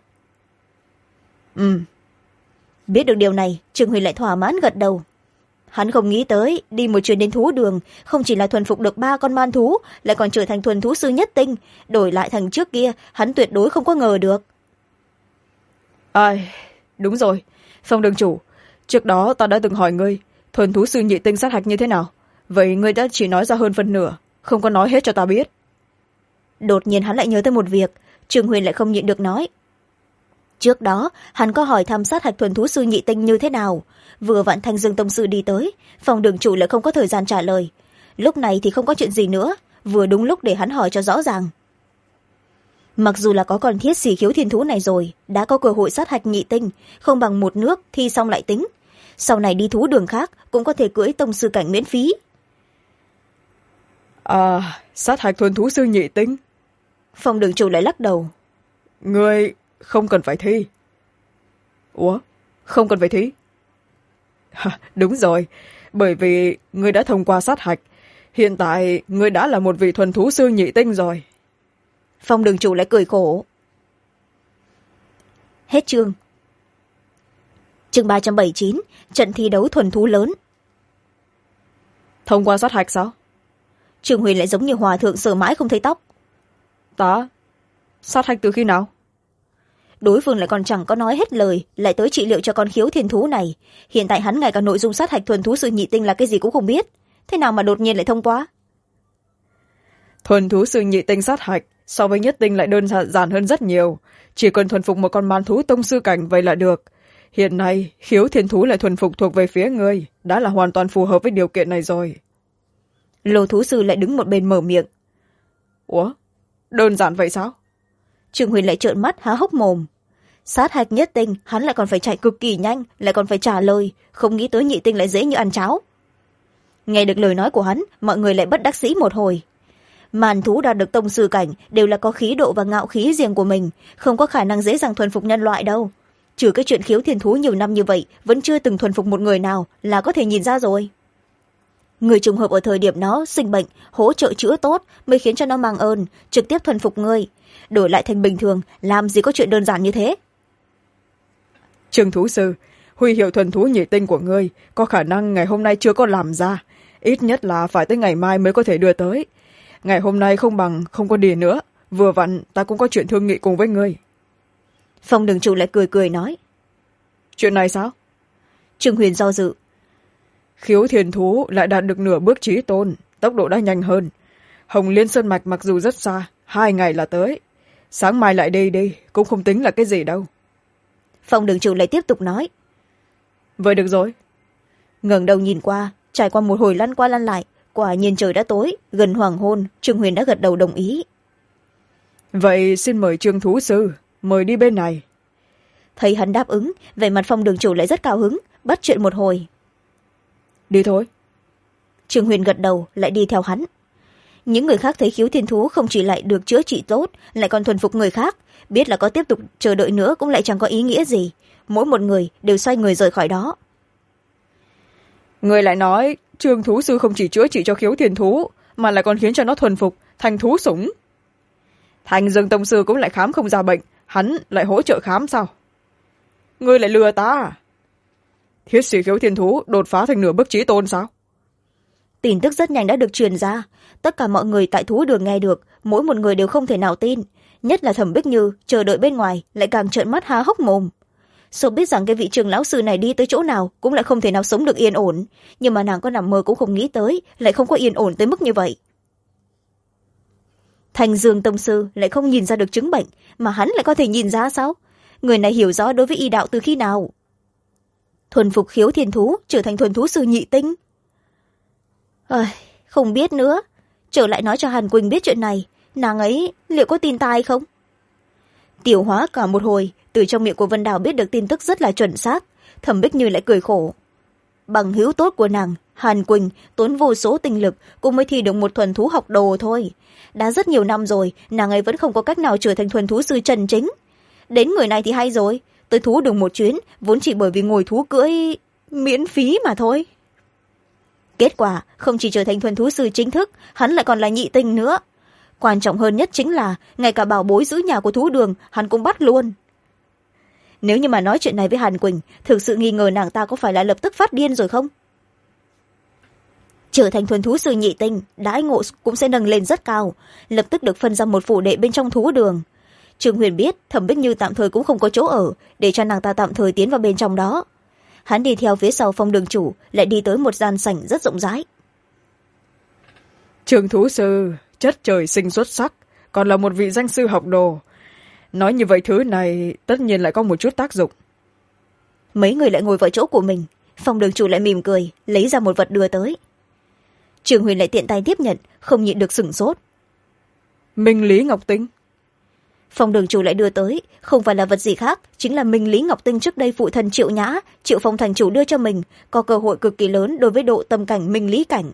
Biết được điều này, Trương Huyền lại thỏa mãn gật đầu. Hắn không nghĩ tới đi một chuyến đến thú đường, không chỉ là thuần phục được 3 con man thú, lại còn trở thành thuần thú sư nhất tinh, đổi lại thành trước kia hắn tuyệt đối không có ngờ được. Ai, đúng rồi, Phong đường chủ, trước đó ta đã từng hỏi ngươi thuần thú sư nhị tinh sát hạch như thế nào, vậy ngươi đã chỉ nói ra hơn phân nửa, không có nói hết cho ta biết. Đột nhiên hắn lại nhớ tới một việc, Trương Huyền lại không nhịn được nói. Trước đó hắn có hỏi thăm sát hạch thuần thú sư nhị tinh như thế nào, vừa vặn Thanh Dương tông sư đi tới, phòng đường chủ lại không có thời gian trả lời. Lúc này thì không có chuyện gì nữa, vừa đúng lúc để hắn hỏi cho rõ ràng. Mặc dù là có con thiết xỉ Khiếu Thiên thú này rồi, đã có cơ hội sát hạch nhị tinh, không bằng một nước thi xong lại tính, sau này đi thú đường khác cũng có thể cưỡi tông sư cảnh miễn phí. Sát hạch thuần thú sư nhị tinh. Phòng đường chủ lại lắc đầu. Ngươi không cần phải thi. Ủa, không cần phải thi? Đúng rồi, bởi vì ngươi đã thông qua sát hạch, hiện tại ngươi đã là một vị thuần thú sư nhị tinh rồi. Phòng đường chủ lại cười khổ. Hết chương. Chương 379, trận thi đấu thuần thú lớn. Thông qua sát hạch sao? Trương Huyền lại giống như hòa thượng sờ mãi không thấy tóc. Ta? Sát hạch từ khi nào? Đối phương lại còn chẳng có nói hết lời, lại tới trị liệu cho con Khiếu Thiên thú này. Hiện tại hắn ngay cả nội dung sát hạch thuần thú sư nhị tinh là cái gì cũng không biết, thế nào mà đột nhiên lại thông qua? Thuần thú sư nhị tinh sát hạch so với nhất tinh lại đơn giản hơn rất nhiều, chỉ cần thuần phục một con man thú tông sư cảnh vậy là được. Hiện nay Khiếu Thiên thú lại thuần phục thuộc về phía ngươi, đã là hoàn toàn phù hợp với điều kiện này rồi. Lô thú sư lại đứng một bên mở miệng. Ủa, đơn giản vậy sao? Trương Huyền lại trợn mắt há hốc mồm. Sát hạch nhất tinh hắn lại còn phải chạy cực kỳ nhanh, lại còn phải trả lời, không nghĩ tới nhị tinh lại dễ như ăn cháo. Nghe được lời nói của hắn, mọi người lại bất đắc dĩ một hồi. Màn thú đạt được tông sư cảnh đều là có khí độ và ngạo khí riêng của mình, không có khả năng dễ dàng thuần phục nhân loại đâu. Trừ cái chuyện khiếu thiên thú nhiều năm như vậy vẫn chưa từng thuần phục một người nào là có thể nhìn ra rồi. Người trùng hợp ở thời điểm nó sinh bệnh hỗ trợ chữa tốt mới khiến cho nó mang ơn trực tiếp thuần phục ngươi. Đổi lại thành bình thường làm gì có chuyện đơn giản như thế. Trương thú sư, huy hiệu thuần thú nhị tinh của ngươi có khả năng ngày hôm nay chưa có làm ra, ít nhất là phải tới ngày mai mới có thể đưa tới. Ngày hôm nay không bằng không có đi nữa, vừa vặn ta cũng có chuyện thương nghị cùng với ngươi. Phong đường chủ lại cười cười nói. Chuyện này sao? Trương Huyền do dự. Khiếu thiên thú lại đạt được nửa bước chí tôn, tốc độ đã nhanh hơn. Hồng Liên Sơn Mạch mặc dù rất xa, 2 ngày là tới. Sáng mai lại đi cũng không tính là cái gì đâu. Phong đường chủ lại tiếp tục nói. Vậy được rồi. Ngẩng đầu nhìn qua, trải qua một hồi lăn qua lăn lại, quả nhiên trời đã tối, gần hoàng hôn. Trương Huyền đã gật đầu đồng ý. Vậy xin mời Trương thú sư, mời đi bên này. Thấy hắn đáp ứng, vẻ mặt Phong đường chủ lại rất cao hứng, bắt chuyện một hồi. Đi thôi. Trương Huyền gật đầu, lại đi theo hắn. Những người khác thấy khiếu thiên thú không chỉ lại được chữa trị tốt, lại còn thuần phục người khác, biết là có tiếp tục chờ đợi nữa cũng lại chẳng có ý nghĩa gì. Mỗi một người đều xoay người rời khỏi đó. Người lại nói Trương thú sư không chỉ chữa trị cho khiếu thiên thú, mà lại còn khiến cho nó thuần phục thành thú sủng. Thành Dương tông sư cũng lại khám không ra bệnh, hắn lại hỗ trợ khám sao? Ngươi lại lừa ta. Thiết sĩ khiếu thiên thú đột phá thành nửa bước chí tôn sao? Tin tức rất nhanh đã được truyền ra, tất cả mọi người tại thú đường nghe được, mỗi một người đều không thể nào tin, nhất là Thẩm Bích Như chờ đợi bên ngoài lại càng trợn mắt há hốc mồm. Sâu biết rằng cái vị trường lão sư này đi tới chỗ nào cũng lại không thể nào sống được yên ổn, nhưng mà nàng có nằm mơ cũng không nghĩ tới lại không có yên ổn tới mức như vậy. Thành Dương tông sư lại không nhìn ra được chứng bệnh, mà hắn lại có thể nhìn ra sao? Người này hiểu rõ đối với y đạo từ khi nào? Thuần phục khiếu thiên thú trở thành thuần thú sư nhị tinh. Không biết nữa, trở lại nói cho Hàn Quỳnh biết chuyện này, nàng ấy liệu có tin tai không? Tiểu hóa cả một hồi, từ trong miệng của Vân Đào biết được tin tức rất là chuẩn xác. Thẩm Bích Như lại cười khổ. Bằng hữu tốt của nàng, Hàn Quỳnh tốn vô số tinh lực cũng mới thi được một thuần thú học đồ thôi. Đã rất nhiều năm rồi, nàng ấy vẫn không có cách nào trở thành thuần thú sư chân chính. Đến người này thì hay rồi, tới thú đường một chuyến vốn chỉ bởi vì ngồi thú cưỡi miễn phí mà thôi. Kết quả không chỉ trở thành thuần thú sư chính thức, hắn lại còn là nhị tinh nữa. Quan trọng hơn nhất chính là ngay cả bảo bối giữ nhà của thú đường hắn cũng bắt luôn. Nếu như mà nói chuyện này với Hàn Quỳnh, thực sự nghi ngờ nàng ta có phải là lập tức phát điên rồi không? Trở thành thuần thú sư nhị tinh, đãi ngộ cũng sẽ nâng lên rất cao, lập tức được phân ra một phủ đệ bên trong thú đường. Trương Huyền biết Thẩm Bích Như tạm thời cũng không có chỗ ở, để cho nàng ta tạm thời tiến vào bên trong đó. Hắn đi theo phía sau Phong đường chủ, lại đi tới một gian sảnh rất rộng rãi. Trương thú sư chất trời sinh xuất sắc, còn là một vị danh sư học đồ. Nói như vậy thứ này tất nhiên lại có một chút tác dụng. Mấy người lại ngồi vào chỗ của mình, Phong đường chủ lại mỉm cười, lấy ra một vật đưa tới. Trương Huyền lại tiện tay tiếp nhận, không nhịn được sửng sốt. Minh Lý Ngọc Tinh. Phong đường chủ lại đưa tới, không phải là vật gì khác, chính là Minh Lý Ngọc Tinh trước đây phụ thân Triệu Nhã, Triệu Phong thành chủ đưa cho mình, có cơ hội cực kỳ lớn đối với độ tâm cảnh Minh Lý cảnh.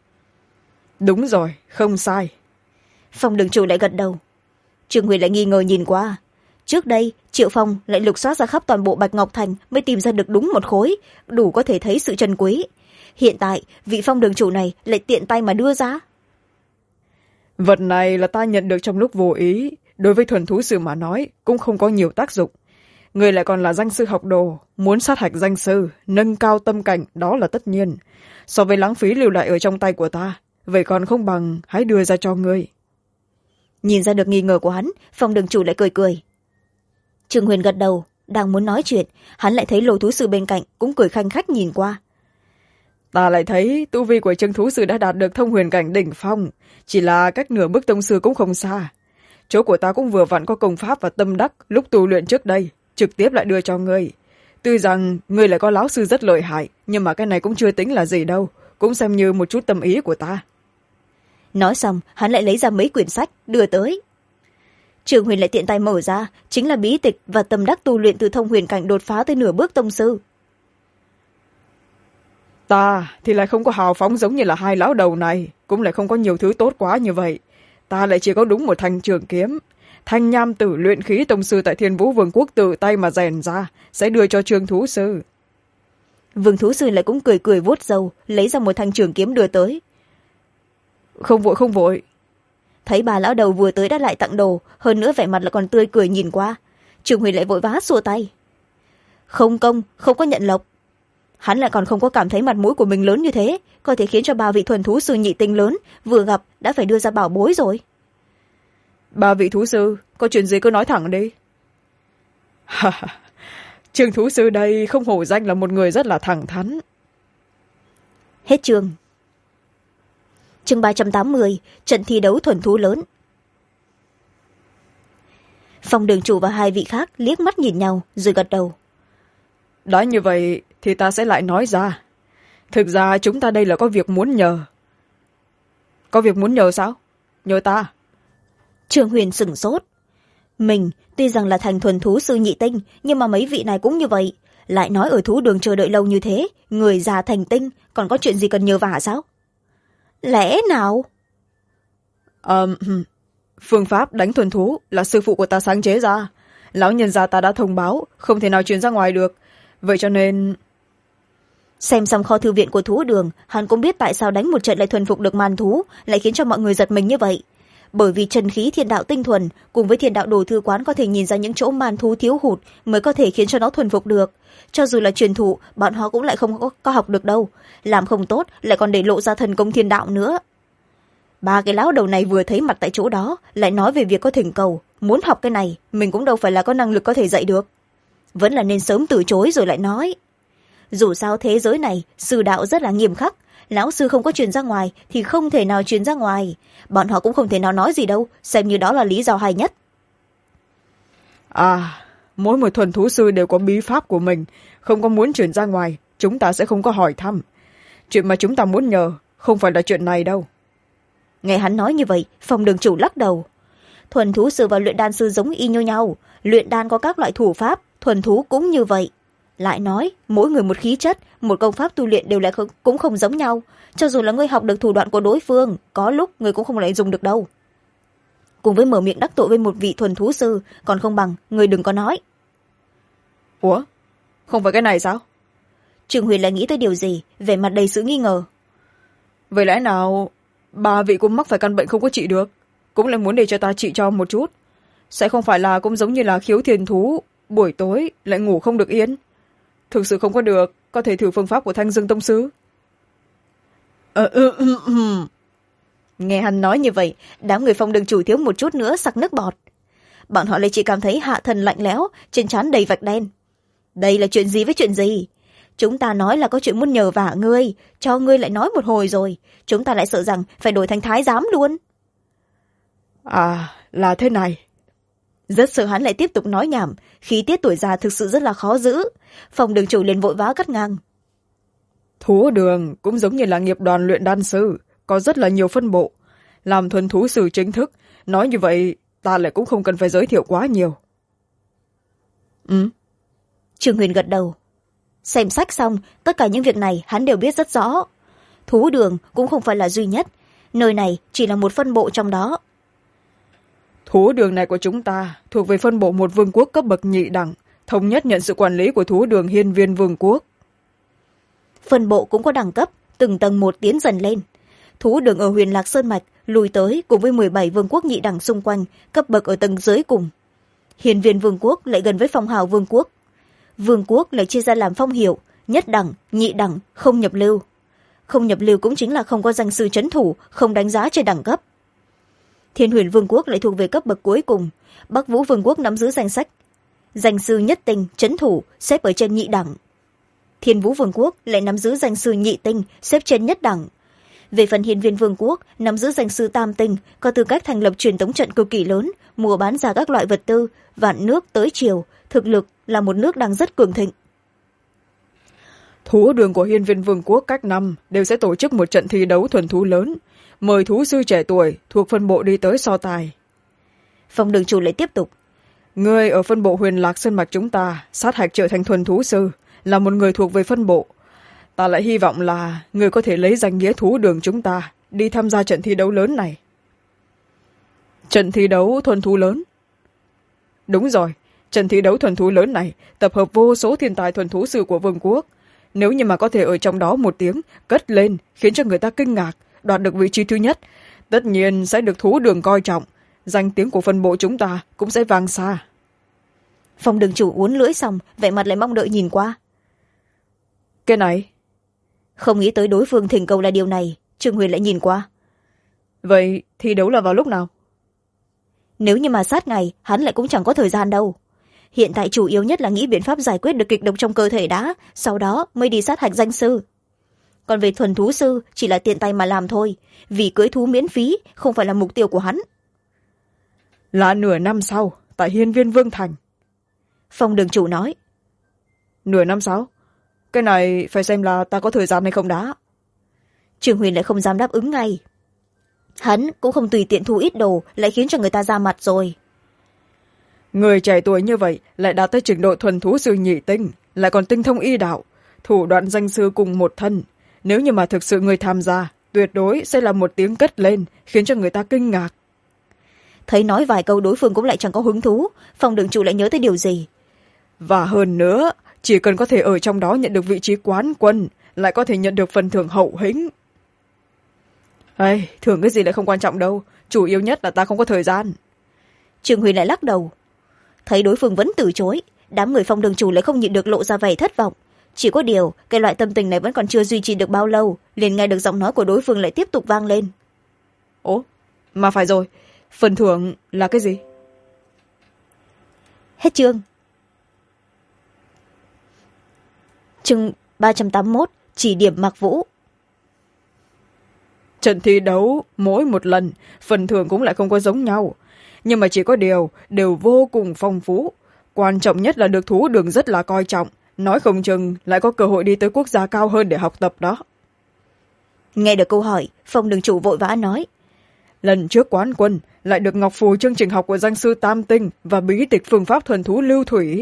Đúng rồi, không sai. Phong đường chủ lại gật đầu. Trương Huyền lại nghi ngờ nhìn qua. Trước đây Triệu Phong lại lục soát ra khắp toàn bộ Bạch Ngọc Thành mới tìm ra được đúng một khối, đủ có thể thấy sự trân quý. Hiện tại vị Phong đường chủ này lại tiện tay mà đưa ra. Vật này là ta nhận được trong lúc vô ý, đối với thuần thú sư mà nói cũng không có nhiều tác dụng. Người lại còn là danh sư học đồ, muốn sát hạch danh sư, nâng cao tâm cảnh, đó là tất nhiên. So với lãng phí lưu lại ở trong tay của ta, vậy còn không bằng hãy đưa ra cho ngươi. Nhìn ra được nghi ngờ của hắn, Phong đường chủ lại cười cười. Trương Huyền gật đầu, đang muốn nói chuyện, hắn lại thấy lôi thú sư bên cạnh cũng cười khanh khách nhìn qua. Ta lại thấy tu vi của Trương thú sư đã đạt được thông huyền cảnh đỉnh phong, chỉ là cách nửa bước tông sư cũng không xa. Chỗ của ta cũng vừa vặn có công pháp và tâm đắc lúc tu luyện trước đây, trực tiếp lại đưa cho ngươi. Tuy rằng ngươi lại có lão sư rất lợi hại, nhưng mà cái này cũng chưa tính là gì đâu, cũng xem như một chút tâm ý của ta. Nói xong, hắn lại lấy ra mấy quyển sách, đưa tới. Trương Huyền lại tiện tay mở ra, chính là bí tịch và tâm đắc tu luyện từ thông huyền cảnh đột phá tới nửa bước tông sư. Ta thì lại không có hào phóng giống như là hai lão đầu này, cũng lại không có nhiều thứ tốt quá như vậy. ta lại chỉ có đúng một thanh trường kiếm. Thanh nham tử luyện khí tông sư tại Thiên Vũ Vương quốc tự tay mà rèn ra, sẽ đưa cho Trương thú sư. Vương thú sư lại cũng cười cười vuốt râu, lấy ra một thanh trường kiếm đưa tới. Không vội không vội. Thấy bà lão đầu vừa tới đã lại tặng đồ, hơn nữa vẻ mặt lại còn tươi cười nhìn qua. Trương Huyền lại vội vã xua tay. Không công, không có nhận lộc. Hắn lại còn không có cảm thấy mặt mũi của mình lớn như thế, có thể khiến cho ba vị thuần thú sư nhị tinh lớn vừa gặp đã phải đưa ra bảo bối rồi. Ba vị thú sư, có chuyện gì cứ nói thẳng đi. Trương thú sư đây không hổ danh là một người rất là thẳng thắn. Hết chương. Chương 380, trận thi đấu thuần thú lớn. Phong đường chủ và hai vị khác liếc mắt nhìn nhau rồi gật đầu. Đã như vậy thì ta sẽ lại nói ra. Thực ra chúng ta đây là có việc muốn nhờ. Có việc muốn nhờ sao? Nhờ ta? Trương Huyền sửng sốt. Mình tuy rằng là thành thuần thú sư nhị tinh, nhưng mà mấy vị này cũng như vậy. Lại nói ở thú đường chờ đợi lâu như thế, người già thành tinh, còn có chuyện gì cần nhờ vả sao? Lẽ nào? Phương pháp đánh thuần thú là sư phụ của ta sáng chế ra. Lão nhân gia ta đã thông báo, không thể nào truyền ra ngoài được. Vậy cho nên... Xem xong kho thư viện của thú đường, hắn cũng biết tại sao đánh một trận lại thuần phục được man thú, lại khiến cho mọi người giật mình như vậy. Bởi vì chân khí thiên đạo tinh thuần cùng với thiên đạo đồ thư quán có thể nhìn ra những chỗ man thú thiếu hụt mới có thể khiến cho nó thuần phục được. Cho dù là truyền thụ, bọn họ cũng lại không có học được đâu. Làm không tốt lại còn để lộ ra thần công thiên đạo nữa. Ba cái lão đầu này vừa thấy mặt tại chỗ đó lại nói về việc có thỉnh cầu. Muốn học cái này mình cũng đâu phải là có năng lực có thể dạy được. Vẫn là nên sớm từ chối rồi lại nói. Dù sao thế giới này sư đạo rất là nghiêm khắc. Lão sư không có truyền ra ngoài thì không thể nào truyền ra ngoài. Bọn họ cũng không thể nào nói gì đâu, xem như đó là lý do hay nhất. Mỗi một thuần thú sư đều có bí pháp của mình, không có muốn truyền ra ngoài, chúng ta sẽ không có hỏi thăm. Chuyện mà chúng ta muốn nhờ không phải là chuyện này đâu. Nghe hắn nói như vậy, Phong đường chủ lắc đầu. Thuần thú sư và luyện đan sư giống y như nhau, luyện đan có các loại thủ pháp, thuần thú cũng như vậy. Lại nói, mỗi người một khí chất, một công pháp tu luyện đều cũng không giống nhau. Cho dù là ngươi học được thủ đoạn của đối phương, có lúc ngươi cũng không lại dùng được đâu. Cùng với mở miệng đắc tội với một vị thuần thú sư, còn không bằng, ngươi đừng có nói. Ủa? Không phải cái này sao? Trương Huyền lại nghĩ tới điều gì, vẻ mặt đầy sự nghi ngờ. Vậy lẽ nào ba vị cũng mắc phải căn bệnh không có trị được, cũng lại muốn để cho ta trị cho một chút? Sẽ không phải là cũng giống như là khiếu thiền thú, buổi tối lại ngủ không được yên? Thực sự không có được, có thể thử phương pháp của Thanh Dương tông sư. Nghe hắn nói như vậy, đám người Phong đường chủ thiếu một chút nữa sặc nước bọt. Bọn họ lại chỉ cảm thấy hạ thân lạnh lẽo, trên trán đầy vạch đen. Đây là chuyện gì với chuyện gì? Chúng ta nói là có chuyện muốn nhờ vả ngươi, cho ngươi lại nói một hồi rồi. Chúng ta lại sợ rằng phải đổi thành thái giám luôn. Là thế này. Rất sợ hắn lại tiếp tục nói nhảm, khí tiết tuổi già thực sự rất là khó giữ. Phong đường chủ liền vội vã cắt ngang. Thú đường cũng giống như là nghiệp đoàn luyện đan sư, có rất là nhiều phân bộ. Làm thuần thú sư chính thức, nói như vậy ta lại cũng không cần phải giới thiệu quá nhiều. Trương Huyền gật đầu. Xem sách xong, tất cả những việc này hắn đều biết rất rõ. Thú đường cũng không phải là duy nhất, nơi này chỉ là một phân bộ trong đó. Thú đường này của chúng ta thuộc về phân bộ một vương quốc cấp bậc nhị đẳng, thống nhất nhận sự quản lý của thú đường Hiên Viên Vương quốc. Phân bộ cũng có đẳng cấp, từng tầng một tiến dần lên. Thú đường ở Huyền Lạc Sơn Mạch lùi tới cùng với 17 vương quốc nhị đẳng xung quanh, cấp bậc ở tầng dưới cùng. Hiên Viên Vương quốc lại gần với Phong Hào Vương quốc. Vương quốc lại chia ra làm phong hiệu, nhất đẳng, nhị đẳng, không nhập lưu. Không nhập lưu cũng chính là không có danh sư trấn thủ, không đánh giá trên đẳng cấp. Thiên Huyền Vương quốc lại thuộc về cấp bậc cuối cùng. Bắc Vũ Vương quốc nắm giữ danh sách. Danh sư nhất tinh, trấn thủ, xếp ở trên nhị đẳng. Thiên Vũ Vương quốc lại nắm giữ danh sư nhị tinh, xếp trên nhất đẳng. Về phần Hiên Viên Vương quốc, nắm giữ danh sư tam tinh, có tư cách thành lập truyền tống trận cực kỳ lớn, mua bán ra các loại vật tư, vạn nước tới chiều, thực lực là một nước đang rất cường thịnh. Thú đường của Hiên Viên Vương quốc cách năm đều sẽ tổ chức một trận thi đấu thuần thú lớn, mời thú sư trẻ tuổi thuộc phân bộ đi tới so tài. Phong đường chủ lại tiếp tục. Người ở phân bộ Huyền Lạc Sơn Mạch chúng ta sát hạch trở thành thuần thú sư, là một người thuộc về phân bộ. Ta lại hy vọng là người có thể lấy danh nghĩa thú đường chúng ta đi tham gia trận thi đấu lớn này. Trận thi đấu thuần thú lớn. Đúng rồi, trận thi đấu thuần thú lớn này tập hợp vô số thiên tài thuần thú sư của vương quốc. Nếu như mà có thể ở trong đó một tiếng cất lên khiến cho người ta kinh ngạc, đoạt được vị trí thứ nhất, tất nhiên sẽ được thú đường coi trọng, danh tiếng của phân bộ chúng ta cũng sẽ vang xa. Phong đường chủ uốn lưỡi xong, vẻ mặt lại mong đợi nhìn qua. Cái này, không nghĩ tới đối phương thỉnh cầu là điều này, Trương Huyền lại nhìn qua. vậy thi đấu là vào lúc nào? Nếu như mà sát ngày, hắn lại cũng chẳng có thời gian đâu. Hiện tại chủ yếu nhất là nghĩ biện pháp giải quyết được kịch độc trong cơ thể đã, sau đó mới đi sát hạch danh sư. Còn về thuần thú sư chỉ là tiện tay mà làm thôi, vì cưỡi thú miễn phí không phải là mục tiêu của hắn. Là nửa năm sau, tại hiên viên Vương Thành. Phong đường chủ nói. Nửa năm sau? Cái này phải xem là ta có thời gian hay không đã. Trương Huyền lại không dám đáp ứng ngay. Hắn cũng không tùy tiện thu ít đồ lại khiến cho người ta ra mặt rồi. Người trẻ tuổi như vậy lại đạt tới trình độ thuần thú sư nhị tinh, lại còn tinh thông y đạo, thủ đoạn danh sư cùng một thân. Nếu như mà thực sự người tham gia, tuyệt đối sẽ là một tiếng cất lên khiến cho người ta kinh ngạc. Thấy nói vài câu đối phương cũng lại chẳng có hứng thú, Phong đường chủ lại nhớ tới điều gì. Và hơn nữa, chỉ cần có thể ở trong đó nhận được vị trí quán quân, lại có thể nhận được phần thưởng hậu hĩnh. Thưởng cái gì lại không quan trọng đâu, chủ yếu nhất là ta không có thời gian. Trương Huyền lại lắc đầu. Thấy đối phương vẫn từ chối, đám người Phong đường chủ lại không nhịn được lộ ra vẻ thất vọng. Chỉ có điều cái loại tâm tình này vẫn còn chưa duy trì được bao lâu, liền nghe được giọng nói của đối phương lại tiếp tục vang lên. Ố, mà phải rồi, phần thưởng là cái gì? Hết chương. Chương 381, chỉ điểm Mạc Vũ. Trận thi đấu mỗi một lần phần thưởng cũng lại không có giống nhau, nhưng mà chỉ có điều đều vô cùng phong phú. Quan trọng nhất là được thú đường rất là coi trọng, nói không chừng lại có cơ hội đi tới quốc gia cao hơn để học tập đó. Nghe được câu hỏi, Phong đường chủ vội vã nói. Lần trước quán quân lại được ngọc phù chương trình học của danh sư Tam Tinh và bí tịch phương pháp thuần thú lưu thủy.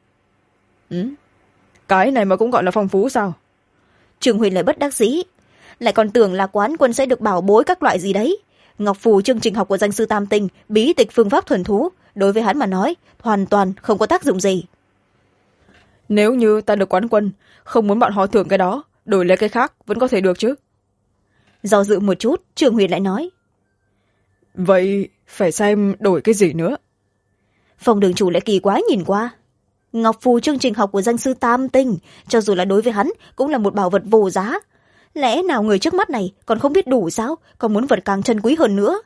Cái này mà cũng gọi là phong phú sao? Trương Huyền lại bất đắc dĩ, lại còn tưởng là quán quân sẽ được bảo bối các loại gì đấy. Ngọc phù chương trình học của danh sư Tam Tinh, bí tịch phương pháp thuần thú, đối với hắn mà nói hoàn toàn không có tác dụng gì. Nếu như ta được quán quân, không muốn bọn họ thưởng cái đó, đổi lấy cái khác vẫn có thể được chứ. Do dự một chút, Trương Huyền lại nói. Vậy phải xem đổi cái gì nữa. Phong đường chủ lại kỳ quái nhìn qua. Ngọc phù chương trình học của danh sư Tam Tinh, cho dù là đối với hắn cũng là một bảo vật vô giá. Lẽ nào người trước mắt này còn không biết đủ sao, còn muốn vật càng chân quý hơn nữa.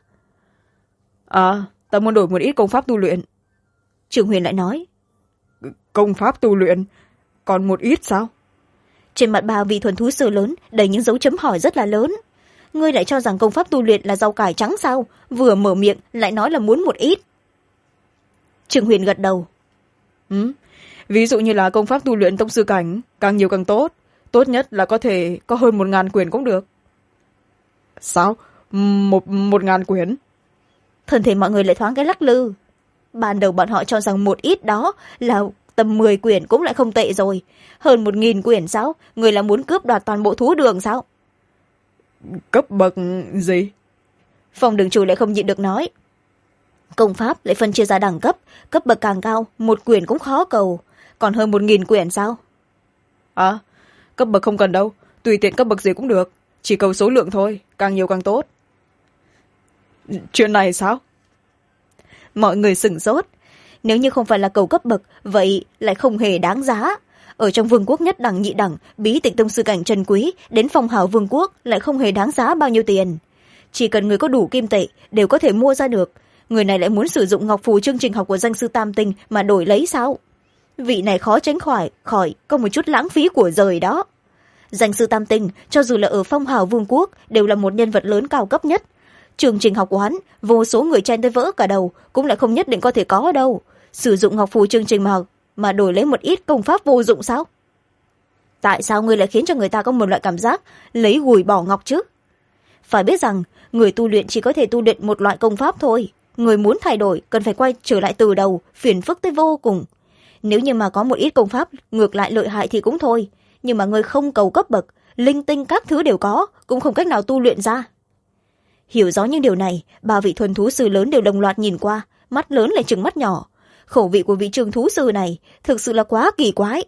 Ta muốn đổi một ít công pháp tu luyện. Trương Huyền lại nói. Công pháp tu luyện? Còn một ít sao? Trên mặt bà vị thuần thú sư lớn đầy những dấu chấm hỏi rất là lớn. Ngươi lại cho rằng công pháp tu luyện là rau cải trắng sao? Vừa mở miệng lại nói là muốn một ít. Trương Huyền gật đầu. Ví dụ như là công pháp tu luyện tông sư cảnh, càng nhiều càng tốt. Tốt nhất là có thể có hơn 1000 quyển cũng được. Sao? 1000 quyển? Thân thể mọi người lại thoáng cái lắc lư. Ban đầu bọn họ cho rằng một ít đó là tầm 10 quyển cũng lại không tệ rồi. Hơn 1000 quyển sao? Người là muốn cướp đoạt toàn bộ thú đường sao? Cấp bậc gì? Phong đường chủ lại không nhịn được nói. Công pháp lại phân chia ra đẳng cấp, cấp bậc càng cao, một quyển cũng khó cầu. Còn hơn 1000 quyển sao? Cấp bậc không cần đâu, tùy tiện cấp bậc gì cũng được, chỉ cầu số lượng thôi, càng nhiều càng tốt. Chuyện này sao? Mọi người sửng sốt. Nếu như không phải là cầu cấp bậc, vậy lại không hề đáng giá. Ở trong vương quốc nhất đẳng nhị đẳng, bí tịch tông sư cảnh trần quý, đến phong hào vương quốc lại không hề đáng giá bao nhiêu tiền. Chỉ cần người có đủ kim tệ đều có thể mua ra được. Người này lại muốn sử dụng ngọc phù chương trình học của danh sư Tam Tinh mà đổi lấy sao? Vị này khó tránh khỏi có một chút lãng phí của rời đó. Danh sư Tam Tinh cho dù là ở phong hào vương quốc đều là một nhân vật lớn cao cấp nhất. Chương trình học của hắn vô số người chen tới vỡ cả đầu cũng lại không nhất định có thể có đâu. Sử dụng ngọc phù chương trình mà đổi lấy một ít công pháp vô dụng sao? Tại sao ngươi lại khiến cho người ta có một loại cảm giác lấy gùi bỏ ngọc chứ? Phải biết rằng người tu luyện chỉ có thể tu luyện một loại công pháp thôi. Người muốn thay đổi cần phải quay trở lại từ đầu, phiền phức tới vô cùng. Nếu như mà có một ít công pháp ngược lại lợi hại thì cũng thôi, nhưng mà người không cầu cấp bậc, linh tinh các thứ đều có, cũng không cách nào tu luyện ra. hiểu rõ những điều này, ba vị thuần thú sư lớn đều đồng loạt nhìn qua, mắt lớn lại trừng mắt nhỏ. Khẩu vị của vị trường thú sư này thực sự là quá kỳ quái.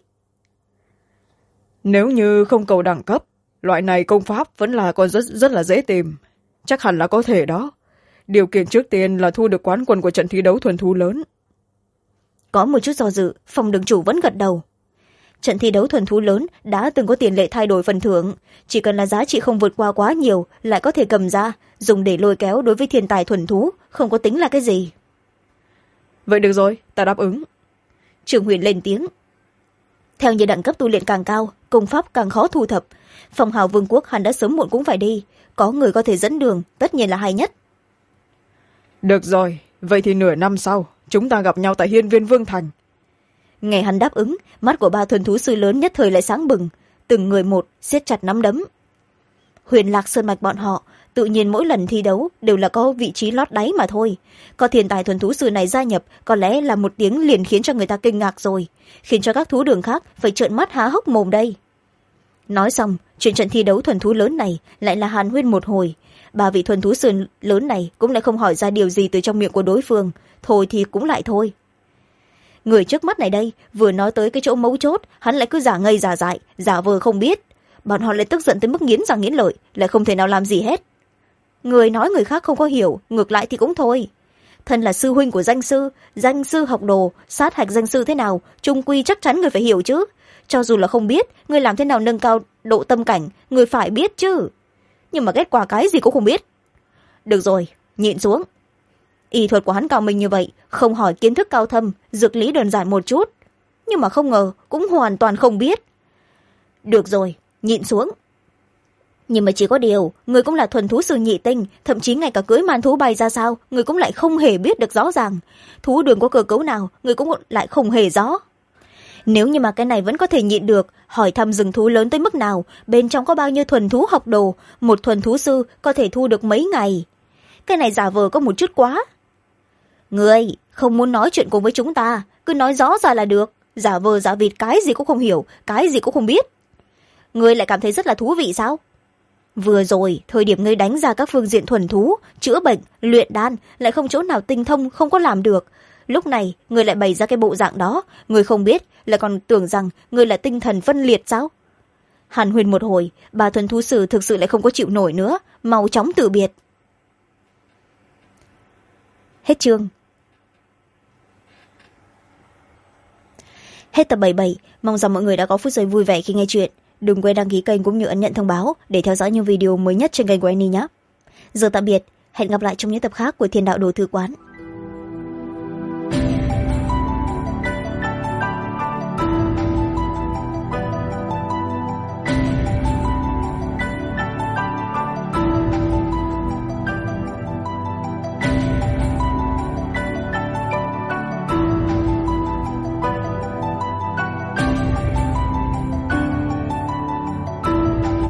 Nếu như không cầu đẳng cấp, loại này công pháp vẫn là còn rất là dễ tìm. Chắc hẳn là có thể đó. Điều kiện trước tiên là thu được quán quân của trận thi đấu thuần thú lớn. Có một chút do dự, Phòng đường chủ vẫn gật đầu. Trận thi đấu thuần thú lớn đã từng có tiền lệ thay đổi phần thưởng, chỉ cần là giá trị không vượt qua quá nhiều lại có thể cầm ra, dùng để lôi kéo đối với thiên tài thuần thú, không có tính là cái gì. Vậy được rồi, ta đáp ứng. Trường Huyền lên tiếng. Theo như đẳng cấp tu luyện càng cao, công pháp càng khó thu thập. Phong hào vương quốc hắn đã sớm muộn cũng phải đi, có người có thể dẫn đường, tất nhiên là hay nhất. Được rồi, vậy thì nửa năm sau, chúng ta gặp nhau tại hiên viên Vương Thành. Nghe hắn đáp ứng, mắt của ba thuần thú sư lớn nhất thời lại sáng bừng, từng người một siết chặt nắm đấm. Huyền Lạc Sơn Mạch bọn họ tự nhiên mỗi lần thi đấu đều là có vị trí lót đáy mà thôi. Có thiên tài thuần thú sư này gia nhập, có lẽ là một tiếng liền khiến cho người ta kinh ngạc rồi, khiến cho các thú đường khác phải trợn mắt há hốc mồm đây. Nói xong, chuyện trận thi đấu thuần thú lớn này lại là hàn huyên một hồi. Ba vị thuần thú sư lớn này cũng lại không hỏi ra điều gì từ trong miệng của đối phương, thôi thì cũng lại thôi. Người trước mắt này đây vừa nói tới cái chỗ mấu chốt, hắn lại cứ giả ngây giả dại, giả vờ không biết. Bọn họ lại tức giận tới mức nghiến răng nghiến lợi, lại không thể nào làm gì hết. Người nói người khác không có hiểu, ngược lại thì cũng thôi. Thân là sư huynh của danh sư học đồ, sát hạch danh sư thế nào, trung quy chắc chắn người phải hiểu chứ. Cho dù là không biết, người làm thế nào nâng cao độ tâm cảnh, người phải biết chứ. Nhưng mà kết quả cái gì cũng không biết. Được rồi, nhịn xuống. Y thuật của hắn cao minh như vậy, không hỏi kiến thức cao thâm, dược lý đơn giản một chút. Nhưng mà không ngờ, cũng hoàn toàn không biết. Được rồi, nhịn xuống. Nhưng mà chỉ có điều, người cũng là thuần thú sư nhị tinh, thậm chí ngay cả cưới man thú bay ra sao, người cũng lại không hề biết được rõ ràng. Thú đường có cơ cấu nào, người cũng lại không hề rõ. Nếu như mà cái này vẫn có thể nhịn được, hỏi thăm rừng thú lớn tới mức nào, bên trong có bao nhiêu thuần thú học đồ, một thuần thú sư có thể thu được mấy ngày. Cái này giả vờ có một chút quá. Người không muốn nói chuyện cùng với chúng ta, cứ nói rõ ra là được, giả vờ giả vịt cái gì cũng không hiểu, cái gì cũng không biết. Người lại cảm thấy rất là thú vị sao? Vừa rồi, thời điểm ngươi đánh ra các phương diện thuần thú, chữa bệnh, luyện đan, lại không chỗ nào tinh thông, không có làm được. Lúc này, ngươi lại bày ra cái bộ dạng đó, ngươi không biết, lại còn tưởng rằng ngươi là tinh thần phân liệt sao? Hàn huyên một hồi, bà thuần thú sử thực sự lại không có chịu nổi nữa, mau chóng từ biệt. Hết chương. Hết tập 77, mong rằng mọi người đã có phút giây vui vẻ khi nghe chuyện. Đừng quên đăng ký kênh cũng như ấn nhận thông báo để theo dõi những video mới nhất trên kênh của Annie nhé. Giờ tạm biệt, hẹn gặp lại trong những tập khác của Thiên Đạo Đồ Thư Quán.